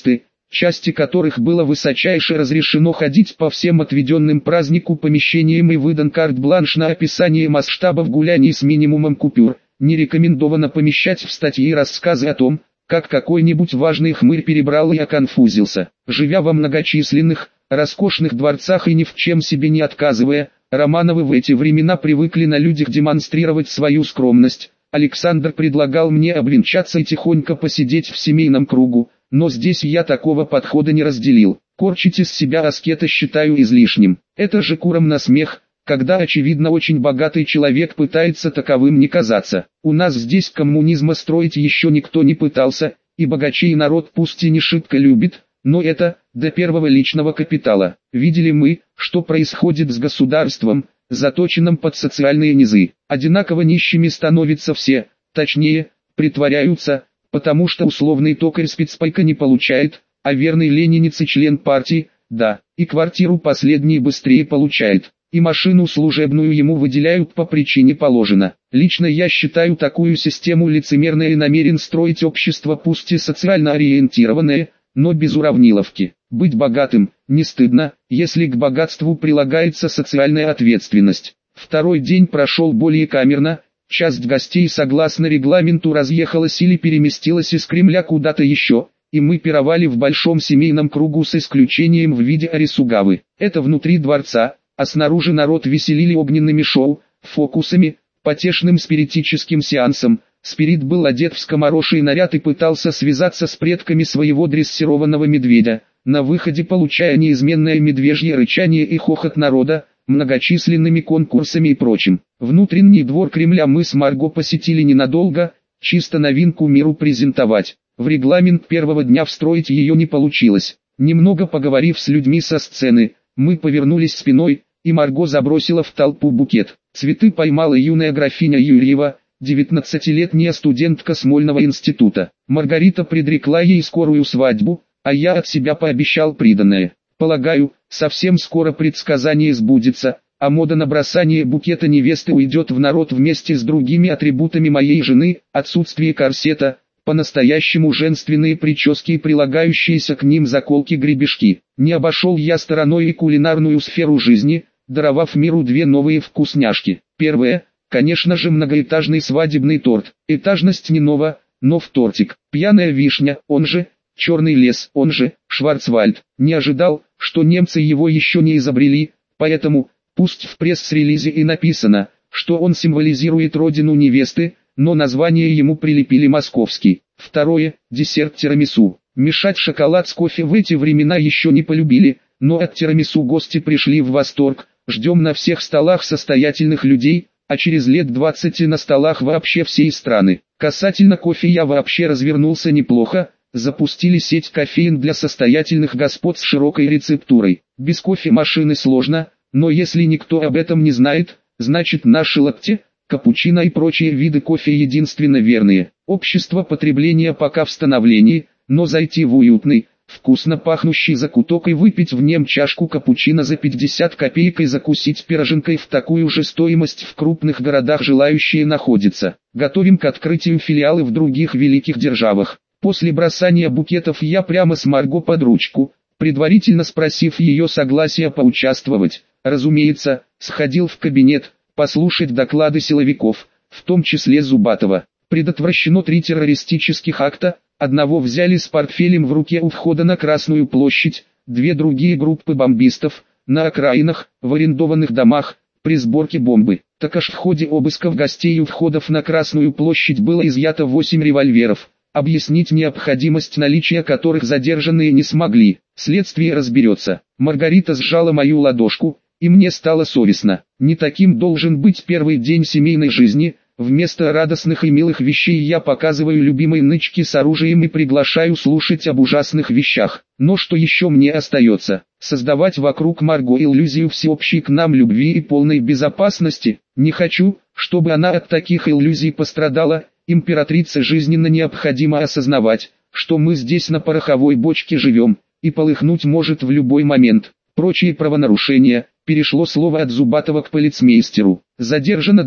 части которых было высочайше разрешено ходить по всем отведенным празднику помещениям и выдан карт-бланш на описание масштабов гуляний с минимумом купюр. Не рекомендовано помещать в статьи рассказы о том, как какой-нибудь важный хмырь перебрал и оконфузился. Живя во многочисленных, роскошных дворцах и ни в чем себе не отказывая, Романовы в эти времена привыкли на людях демонстрировать свою скромность. Александр предлагал мне обвенчаться и тихонько посидеть в семейном кругу, но здесь я такого подхода не разделил. Корчить из себя аскета считаю излишним. Это же курам на смех, когда очевидно очень богатый человек пытается таковым не казаться. У нас здесь коммунизма строить еще никто не пытался, и богачей народ пусть и не шибко любит, но это, до первого личного капитала. Видели мы, что происходит с государством, заточенным под социальные низы. Одинаково нищими становятся все, точнее, притворяются, потому что условный токарь спецпайка не получает, а верный ленинец и член партии, да, и квартиру последний быстрее получает, и машину служебную ему выделяют по причине положено. Лично я считаю такую систему лицемерной и намерен строить общество пусть и социально ориентированное, но без уравниловки. Быть богатым не стыдно, если к богатству прилагается социальная ответственность. Второй день прошел более камерно. Часть гостей согласно регламенту разъехалась или переместилась из Кремля куда-то еще, и мы пировали в большом семейном кругу с исключением в виде арисугавы. Это внутри дворца, а снаружи народ веселили огненными шоу, фокусами, потешным спиритическим сеансом. Спирит был одет в скомороший наряд и пытался связаться с предками своего дрессированного медведя, на выходе получая неизменное медвежье рычание и хохот народа, многочисленными конкурсами и прочим. Внутренний двор Кремля мы с Марго посетили ненадолго, чисто новинку миру презентовать. В регламент первого дня встроить ее не получилось. Немного поговорив с людьми со сцены, мы повернулись спиной, и Марго забросила в толпу букет. Цветы поймала юная графиня Юрьева, 19-летняя студентка Смольного института. Маргарита предрекла ей скорую свадьбу, а я от себя пообещал приданое. Полагаю, совсем скоро предсказание сбудется, а мода на бросание букета невесты уйдет в народ вместе с другими атрибутами моей жены, отсутствие корсета, по-настоящему женственные прически и прилагающиеся к ним заколки-гребешки. Не обошел я стороной и кулинарную сферу жизни, даровав миру две новые вкусняшки. Первое, конечно же, многоэтажный свадебный торт. Этажность не нова, но в тортик. Пьяная вишня, он же черный лес, он же Шварцвальд. Не ожидал, что немцы его еще не изобрели, поэтому, пусть в пресс-релизе и написано, что он символизирует родину невесты, но название ему прилепили московский. Второе, десерт тирамису. Мешать шоколад с кофе в эти времена еще не полюбили, но от тирамису гости пришли в восторг. Ждем на всех столах состоятельных людей, а через лет 20 на столах вообще всей страны. Касательно кофе я вообще развернулся неплохо. Запустили сеть кофеин для состоятельных господ с широкой рецептурой. Без кофемашины сложно, но если никто об этом не знает, значит наши латте, капучино и прочие виды кофе единственно верные. Общество потребления пока в становлении, но зайти в уютный, вкусно пахнущий закуток и выпить в нем чашку капучино за 50 копеек и закусить пироженкой в такую же стоимость в крупных городах желающие находятся. Готовим к открытию филиалы в других великих державах. После бросания букетов я прямо с Марго под ручку, предварительно спросив ее согласия поучаствовать, разумеется, сходил в кабинет, послушать доклады силовиков, в том числе Зубатова. Предотвращено 3 террористических акта, одного взяли с портфелем в руке у входа на Красную площадь, 2 другие группы бомбистов, на окраинах, в арендованных домах, при сборке бомбы. Так аж в ходе обысков гостей у входов на Красную площадь было изъято 8 револьверов. Объяснить необходимость наличия которых задержанные не смогли. Следствие разберется. Маргарита сжала мою ладошку, и мне стало совестно. Не таким должен быть первый день семейной жизни. Вместо радостных и милых вещей я показываю любимой нычке с оружием и приглашаю слушать об ужасных вещах. Но что еще мне остается? Создавать вокруг Марго иллюзию всеобщей к нам любви и полной безопасности? Не хочу, чтобы она от таких иллюзий пострадала. Императрице жизненно необходимо осознавать, что мы здесь на пороховой бочке живем, и полыхнуть может в любой момент. Прочие правонарушения, перешло слово от Зубатова к полицмейстеру. Задержано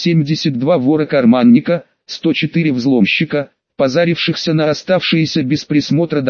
272 вора-карманника, 104 взломщика, позарившихся на оставшиеся без присмотра дома,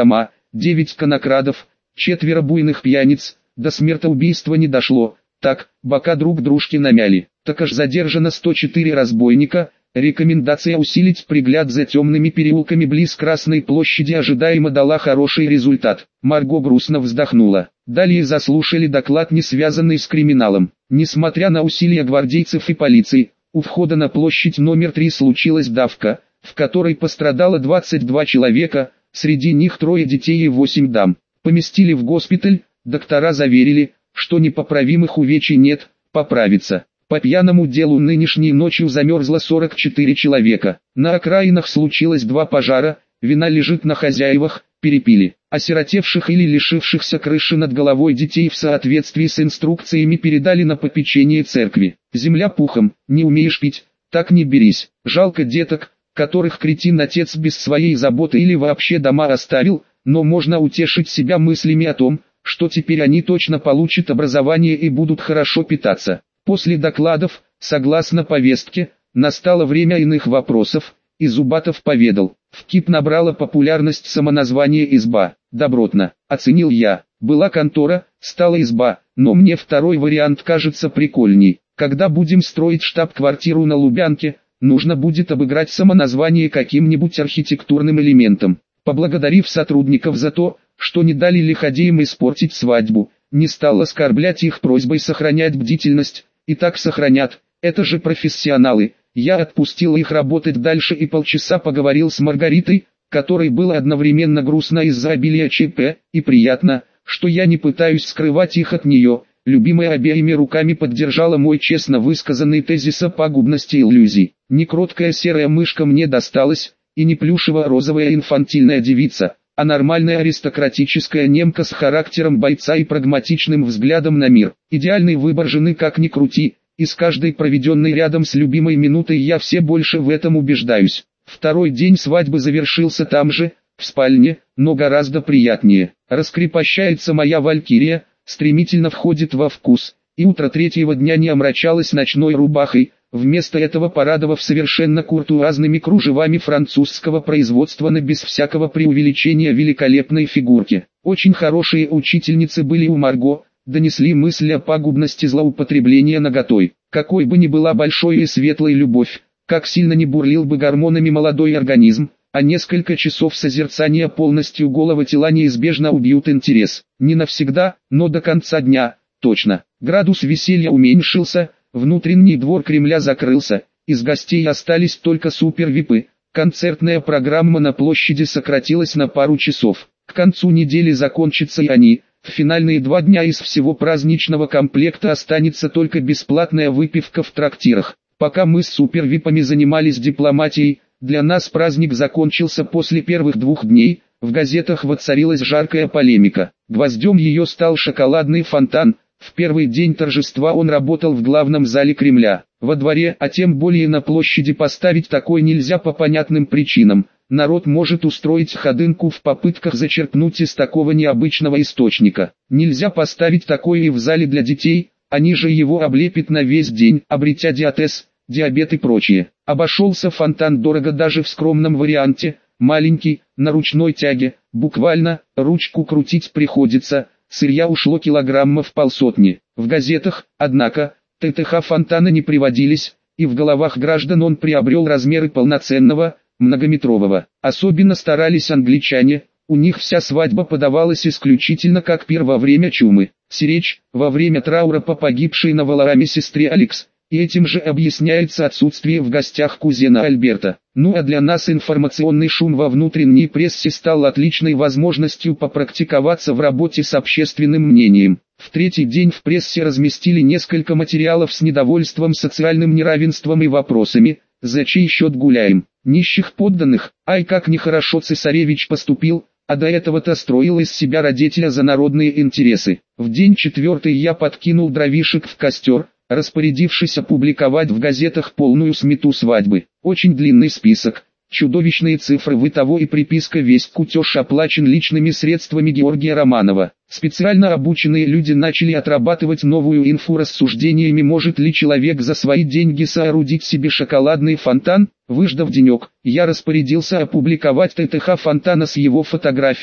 9 конокрадов, 4 буйных пьяниц, до смертоубийства не дошло, так, бока друг дружки намяли. Так аж задержано 104 разбойника, рекомендация усилить пригляд за темными переулками близ Красной площади ожидаемо дала хороший результат. Марго грустно вздохнула. Далее заслушали доклад, не связанный с криминалом. Несмотря на усилия гвардейцев и полиции, у входа на площадь номер 3 случилась давка, в которой пострадало 22 человека, среди них 3 детей и 8 дам. Поместили в госпиталь, доктора заверили, что непоправимых увечий нет, поправится. По пьяному делу нынешней ночью замерзло 44 человека. На окраинах случилось 2 пожара, вина лежит на хозяевах, перепили. Осиротевших или лишившихся крыши над головой детей в соответствии с инструкциями передали на попечение церкви. Земля пухом, не умеешь пить, так не берись. Жалко деток, которых кретин-отец без своей заботы или вообще дома оставил, но можно утешить себя мыслями о том, что теперь они точно получат образование и будут хорошо питаться. После докладов, согласно повестке, настало время иных вопросов, и Зубатов поведал. В КИП набрала популярность самоназвание «Изба». Добротно, оценил я. Была контора, стала изба, но мне второй вариант кажется прикольней. Когда будем строить штаб-квартиру на Лубянке, нужно будет обыграть самоназвание каким-нибудь архитектурным элементом. Поблагодарив сотрудников за то, что не дали лиходеям испортить свадьбу, не стал оскорблять их просьбой сохранять бдительность, и так сохранят, это же профессионалы. Я отпустил их работать дальше и полчаса поговорил с Маргаритой, которой было одновременно грустно из-за обилия ЧП, и приятно, что я не пытаюсь скрывать их от нее. Любимая обеими руками поддержала мой честно высказанный тезис о пагубности иллюзий. Не кроткая серая мышка мне досталась, и не плюшево-розовая инфантильная девица, а нормальная аристократическая немка с характером бойца и прагматичным взглядом на мир. Идеальный выбор жены, как ни крути, и с каждой проведенной рядом с любимой минутой я все больше в этом убеждаюсь. Второй день свадьбы завершился там же, в спальне, но гораздо приятнее. Раскрепощается моя валькирия, стремительно входит во вкус, и утро третьего дня не омрачалось ночной рубахой, вместо этого порадовав совершенно куртуазными кружевами французского производства на без всякого преувеличения великолепной фигурке. Очень хорошие учительницы были у Марго, донесли мысль о пагубности злоупотребления наготой. Какой бы ни была большой и светлой любовь, как сильно не бурлил бы гормонами молодой организм, а несколько часов созерцания полностью голого тела неизбежно убьют интерес. Не навсегда, но до конца дня, точно. Градус веселья уменьшился, внутренний двор Кремля закрылся, из гостей остались только супер-випы. Концертная программа на площади сократилась на пару часов. К концу недели закончатся и они. В финальные 2 дня из всего праздничного комплекта останется только бесплатная выпивка в трактирах. Пока мы с супервипами занимались дипломатией, для нас праздник закончился после первых 2 дней. В газетах воцарилась жаркая полемика. Гвоздем ее стал шоколадный фонтан. В первый день торжества он работал в главном зале Кремля. Во дворе, а тем более на площади поставить такой нельзя по понятным причинам. Народ может устроить ходынку в попытках зачерпнуть из такого необычного источника. Нельзя поставить такое и в зале для детей, они же его облепят на весь день, обретя диатез, диабет и прочее. Обошелся фонтан дорого даже в скромном варианте, маленький, на ручной тяге, буквально, ручку крутить приходится. Сырья ушло килограммов 150. В газетах, однако, ТТХ фонтана не приводились, и в головах граждан он приобрел размеры полноценного, многометрового. Особенно старались англичане, у них вся свадьба подавалась исключительно как пир во время чумы. Сиречь, во время траура по погибшей на Валааме сестре Алекс, и этим же объясняется отсутствие в гостях кузена Альберта. Ну а для нас информационный шум во внутренней прессе стал отличной возможностью попрактиковаться в работе с общественным мнением. В третий день в прессе разместили несколько материалов с недовольством социальным неравенством и вопросами: за чей счет гуляем? Нищих подданных? Ай, как нехорошо цесаревич поступил, а до этого-то строил из себя родителя за народные интересы. В день 4 я подкинул дровишек в костер, распорядившись опубликовать в газетах полную смету свадьбы. Очень длинный список, чудовищные цифры вы того, и приписка: весь кутеж оплачен личными средствами Георгия Романова. Специально обученные люди начали отрабатывать новую инфу рассуждениями: может ли человек за свои деньги соорудить себе шоколадный фонтан. Выждав денек, я распорядился опубликовать ТТХ фонтана с его фотографией,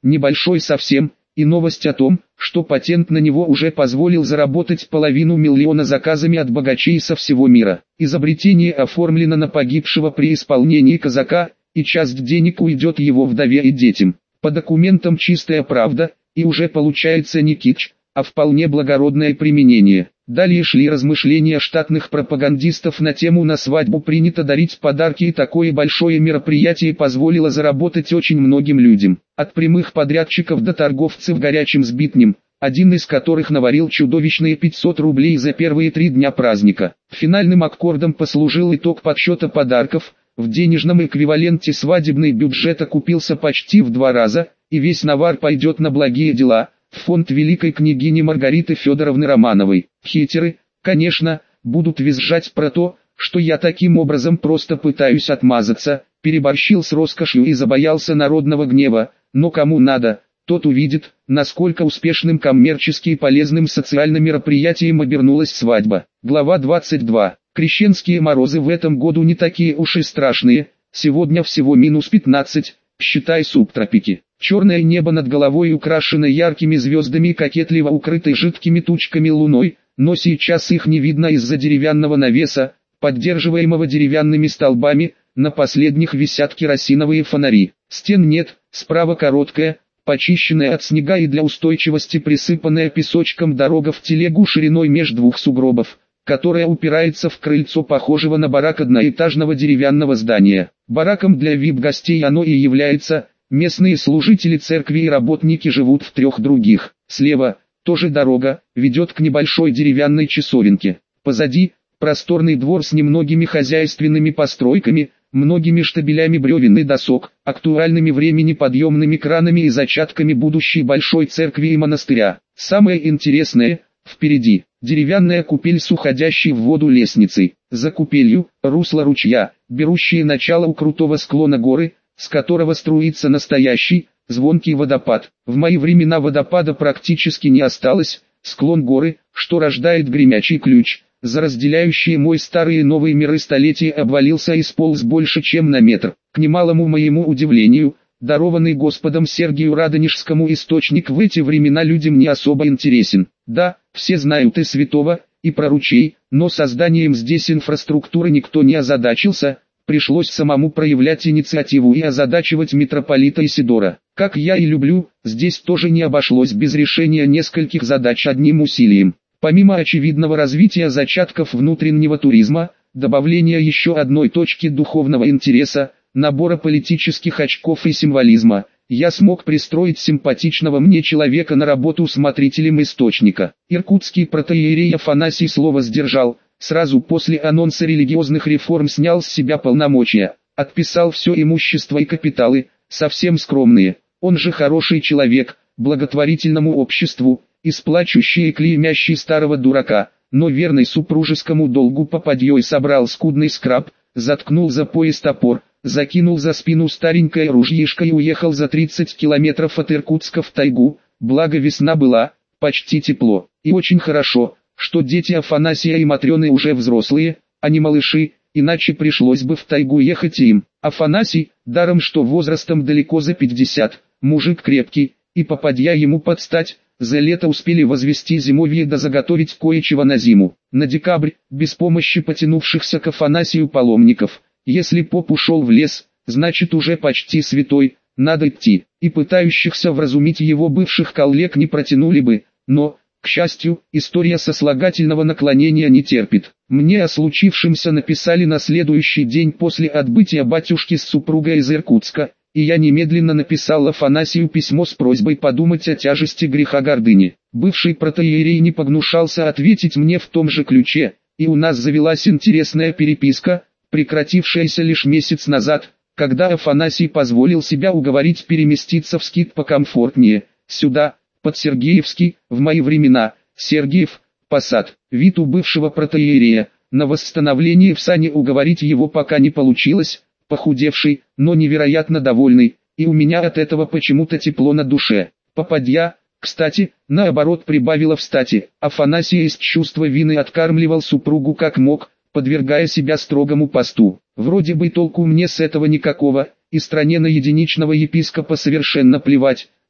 небольшой совсем, и новость о том, что патент на него уже позволил заработать 500 000 заказами от богачей со всего мира. Изобретение оформлено на погибшего при исполнении казака, и часть денег уйдет его вдове и детям. По документам чистая правда, и уже получается не кич, а вполне благородное применение. Далее шли размышления штатных пропагандистов на тему «На свадьбу принято дарить подарки», и такое большое мероприятие позволило заработать очень многим людям. От прямых подрядчиков до торговцев горячим сбитнем, один из которых наварил чудовищные 500 рублей за первые 3 дня праздника. Финальным аккордом послужил итог подсчета подарков. В денежном эквиваленте свадебный бюджет окупился почти в 2 раза, и весь навар пойдет на благие дела, в фонд великой княгини Маргариты Федоровны Романовой. Хейтеры, конечно, будут визжать про то, что я таким образом просто пытаюсь отмазаться, переборщил с роскошью и забоялся народного гнева, но кому надо, тот увидит, насколько успешным коммерчески и полезным социальным мероприятием обернулась свадьба. Глава 22. Крещенские морозы в этом году не такие уж и страшные, сегодня всего -15, считай субтропики. Черное небо над головой украшено яркими звездами и кокетливо укрытой жидкими тучками луной, но сейчас их не видно из-за деревянного навеса, поддерживаемого деревянными столбами, на последних висят керосиновые фонари. Стен нет, справа короткая, почищенная от снега и для устойчивости присыпанная песочком дорога в телегу шириной меж 2 сугробов, которая упирается в крыльцо похожего на барак одноэтажного деревянного здания. Бараком для вип-гостей оно и является. Местные служители церкви и работники живут в 3 других. Слева, тоже дорога, ведет к небольшой деревянной часовенке. Позади, просторный двор с немногими хозяйственными постройками, многими штабелями бревен и досок, актуальными времени подъемными кранами и зачатками будущей большой церкви и монастыря. Самое интересное, впереди, деревянная купель с уходящей в воду лестницей. За купелью, русло ручья, берущее начало у крутого склона горы, с которого струится настоящий, звонкий водопад. В мои времена водопада практически не осталось, склон горы, что рождает гремячий ключ, за разделяющие мой старые и новые миры столетия обвалился и сполз больше чем на метр. К немалому моему удивлению, дарованный Господом Сергию Радонежскому источник в эти времена людям не особо интересен. Да, все знают и святого, и про ручей, но созданием здесь инфраструктуры никто не озадачился. Пришлось самому проявлять инициативу и озадачивать митрополита Исидора. Как я и люблю, здесь тоже не обошлось без решения нескольких задач одним усилием. Помимо очевидного развития зачатков внутреннего туризма, добавления еще одной точки духовного интереса, набора политических очков и символизма, я смог пристроить симпатичного мне человека на работу смотрителем источника. Иркутский протоиерей Афанасий слово сдержал. Сразу после анонса религиозных реформ снял с себя полномочия, отписал все имущество и капиталы, совсем скромные. Он же хороший человек, благотворительному обществу, исплачущий и клеймящий старого дурака, но верный супружескому долгу попадьей собрал скудный скраб, заткнул за пояс топор, закинул за спину старенькое ружьишко и уехал за 30 километров от Иркутска в тайгу, благо весна была, почти тепло, и очень хорошо, что дети Афанасия и Матрёны уже взрослые, а не малыши, иначе пришлось бы в тайгу ехать им. Афанасий, даром что возрастом далеко за 50, мужик крепкий, и попадья ему подстать, за лето успели возвести зимовье да заготовить кое-чего на зиму. На декабрь, без помощи потянувшихся к Афанасию паломников, если поп ушел в лес, значит уже почти святой, надо идти, и пытающихся вразумить его бывших коллег не протянули бы, но... К счастью, история сослагательного наклонения не терпит. Мне о случившемся написали на следующий день после отбытия батюшки с супругой из Иркутска, и я немедленно написал Афанасию письмо с просьбой подумать о тяжести греха гордыни. Бывший протоиерей не погнушался ответить мне в том же ключе, и у нас завелась интересная переписка, прекратившаяся лишь месяц назад, когда Афанасий позволил себя уговорить переместиться в скит покомфортнее, сюда, под Сергеевский, в мои времена, Сергиев, Посад. Вид у бывшего протоиерея, на восстановление в сане уговорить его пока не получилось, похудевший, но невероятно довольный, и у меня от этого почему-то тепло на душе. Попадья, кстати, наоборот прибавила в стати. Афанасий из чувства вины откармливал супругу как мог, подвергая себя строгому посту. Вроде бы толку мне с этого никакого, и стране на единичного епископа совершенно плевать,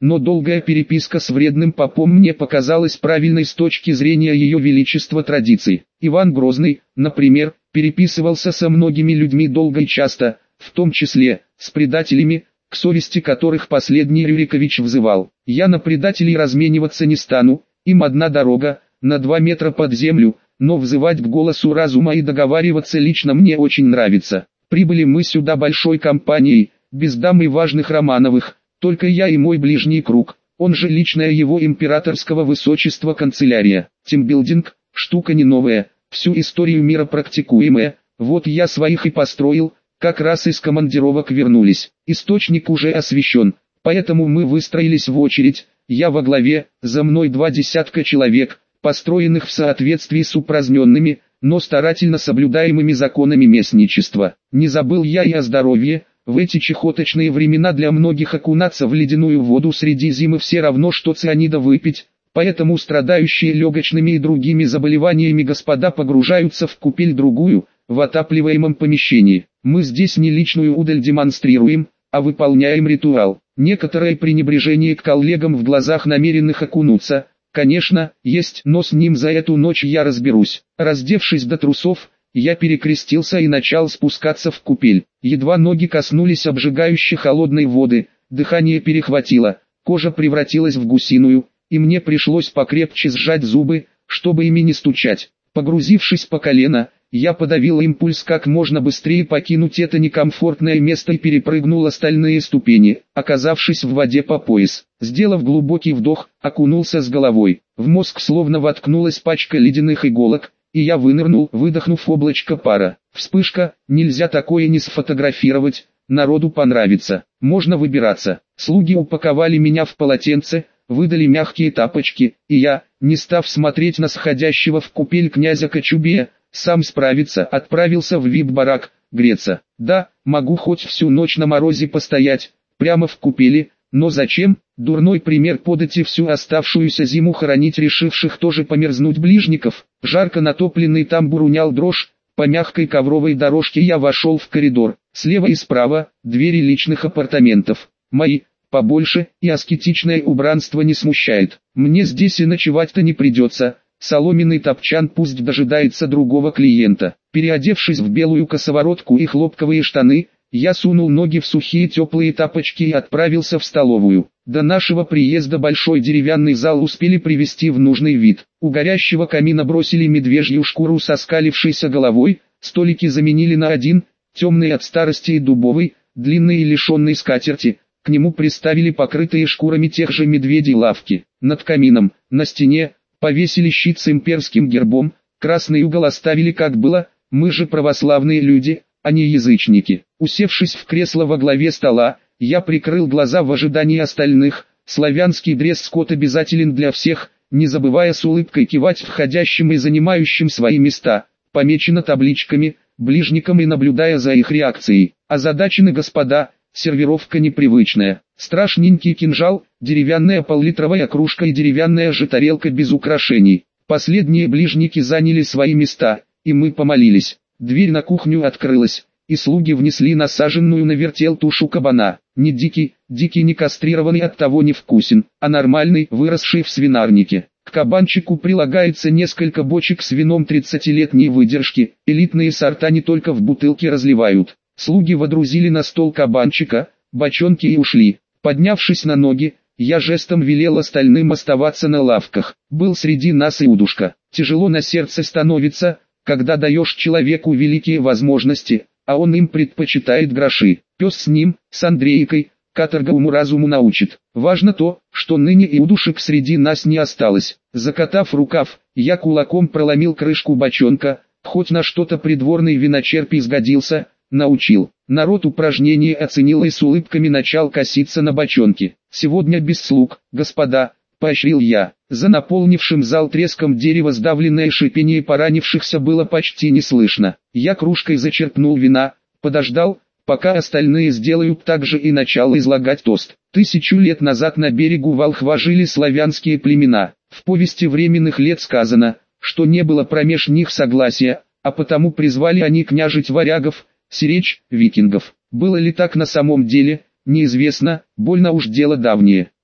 но долгая переписка с вредным попом мне показалась правильной с точки зрения ее величества традиций. Иван Грозный, например, переписывался со многими людьми долго и часто, в том числе с предателями, к совести которых последний Рюрикович взывал. Я на предателей размениваться не стану, им одна дорога, на 2 метра под землю, но взывать к голосу разума и договариваться лично мне очень нравится. Прибыли мы сюда большой компанией, без дам и важных Романовых, только я и мой ближний круг, он же личное его императорского высочества канцелярия. Тимбилдинг, штука не новая, всю историю мира практикуемая, вот я своих и построил, как раз из командировок вернулись. Источник уже освещен, поэтому мы выстроились в очередь, я во главе, за мной 20 человек, построенных в соответствии с упраздненными, но старательно соблюдаемыми законами местничества. Не забыл я и о здоровье, в эти чехоточные времена для многих окунаться в ледяную воду среди зимы все равно что цианида выпить, поэтому страдающие легочными и другими заболеваниями господа погружаются в купель другую, в отапливаемом помещении. Мы здесь не личную удаль демонстрируем, а выполняем ритуал. Некоторое пренебрежение к коллегам в глазах намеренных окунуться, конечно, есть, но с ним за эту ночь я разберусь. Раздевшись до трусов, я перекрестился и начал спускаться в купель. Едва ноги коснулись обжигающей холодной воды, дыхание перехватило, кожа превратилась в гусиную, и мне пришлось покрепче сжать зубы, чтобы ими не стучать. Погрузившись по колено, я подавил импульс как можно быстрее покинуть это некомфортное место и перепрыгнул остальные ступени, оказавшись в воде по пояс. Сделав глубокий вдох, окунулся с головой. В мозг словно воткнулась пачка ледяных иголок, и я вынырнул, выдохнув облачко пара. Вспышка, нельзя такое не сфотографировать, народу понравится. Можно выбираться. Слуги упаковали меня в полотенце, выдали мягкие тапочки, и я, не став смотреть на сходящего в купель князя Кочубея, сам справиться, отправился в вип-барак, греться. Да, могу хоть всю ночь на морозе постоять, прямо в купели, но зачем? Дурной пример подать и всю оставшуюся зиму хоронить решивших тоже померзнуть ближников. Жарко натопленный тамбур унял дрожь, по мягкой ковровой дорожке я вошел в коридор. Слева и справа, двери личных апартаментов. Мои, побольше, и аскетичное убранство не смущает. Мне здесь и ночевать-то не придется. Соломенный топчан пусть дожидается другого клиента. Переодевшись в белую косоворотку и хлопковые штаны, я сунул ноги в сухие теплые тапочки и отправился в столовую. До нашего приезда большой деревянный зал успели привести в нужный вид. У горящего камина бросили медвежью шкуру со скалившейся головой, столики заменили на один, темный от старости и дубовый, длинный и лишенный скатерти. К нему приставили покрытые шкурами тех же медведей лавки. Над камином, на стене, повесили щит с имперским гербом, красный угол оставили как было, мы же православные люди, а не язычники. Усевшись в кресло во главе стола, я прикрыл глаза в ожидании остальных. Славянский дресс-код обязателен для всех, не забывая с улыбкой кивать входящим и занимающим свои места, помечено табличками, ближникам и наблюдая за их реакцией. Озадачены господа, сервировка непривычная. Страшненький кинжал, деревянная пол-литровая кружка и деревянная же тарелка без украшений. Последние ближники заняли свои места, и мы помолились. Дверь на кухню открылась, и слуги внесли насаженную на вертел тушу кабана. Не дикий не кастрированный, оттого не вкусен, а нормальный, выросший в свинарнике. К кабанчику прилагается несколько бочек с вином 30-летней выдержки, элитные сорта не только в бутылке разливают. Слуги водрузили на стол кабанчика, бочонки и ушли. Поднявшись на ноги, я жестом велел остальным оставаться на лавках. Был среди нас Иудушка. Тяжело на сердце становится, когда даешь человеку великие возможности, а он им предпочитает гроши. Пес с ним, с Андрейкой, каторга уму-разуму научит. Важно то, что ныне Иудушек среди нас не осталось. Закатав рукав, я кулаком проломил крышку бочонка, хоть на что-то придворный виночерпий сгодился, научил. Народ упражнение оценил и с улыбками начал коситься на бочонки. Сегодня без слуг, господа, поощрил я. За наполнившим зал треском дерева сдавленное шипение поранившихся было почти не слышно. Я кружкой зачерпнул вина, подождал, пока остальные сделают так же, и начал излагать тост. 1000 лет назад на берегу Волхва жили славянские племена. В повести временных лет сказано, что не было промеж них согласия, а потому призвали они княжить варягов, сиречь, викингов. Было ли так на самом деле, неизвестно, больно уж дело давнее.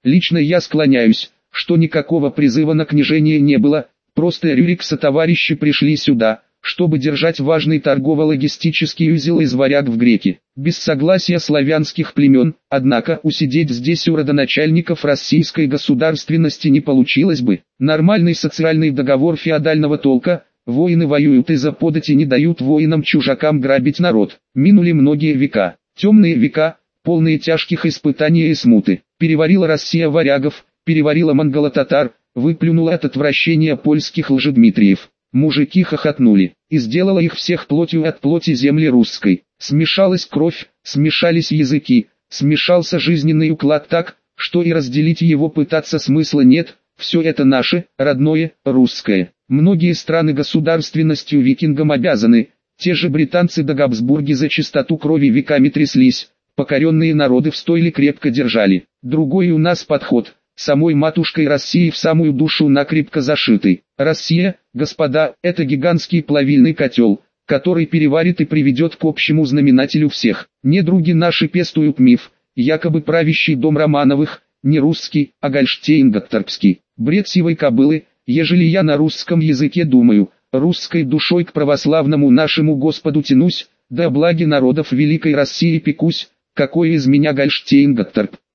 Лично я склоняюсь, что никакого призыва на княжение не было, просто Рюрик сотоварищи пришли сюда, чтобы держать важный торгово-логистический узел из Варяг в Греки. Без согласия славянских племен, однако, усидеть здесь у родоначальников российской государственности не получилось бы. Нормальный социальный договор феодального толка, воины воюют из-за подати, не дают воинам-чужакам грабить народ. Минули многие века, темные века, полные тяжких испытаний и смуты. Переварила Россия варягов, переварила монголо-татар, выплюнула от отвращения польских лжедмитриев. Мужики хохотнули, и сделала их всех плотью от плоти земли русской. Смешалась кровь, смешались языки, смешался жизненный уклад так, что и разделить его пытаться смысла нет, все это наше, родное, русское. Многие страны государственностью викингам обязаны, те же британцы да Габсбурги за чистоту крови веками тряслись, покоренные народы в стойле крепко держали. Другой у нас подход, самой матушкой России в самую душу накрепко зашитый. Россия, господа, это гигантский плавильный котел, который переварит и приведет к общему знаменателю всех. Недруги наши пестуют миф, якобы правящий дом Романовых, не русский, а гольштейн-готторпский. Бред сивой кобылы, ежели я на русском языке думаю, русской душой к православному нашему Господу тянусь, да о благе народов великой России пекусь, какой из меня Гольштейн-Готторп.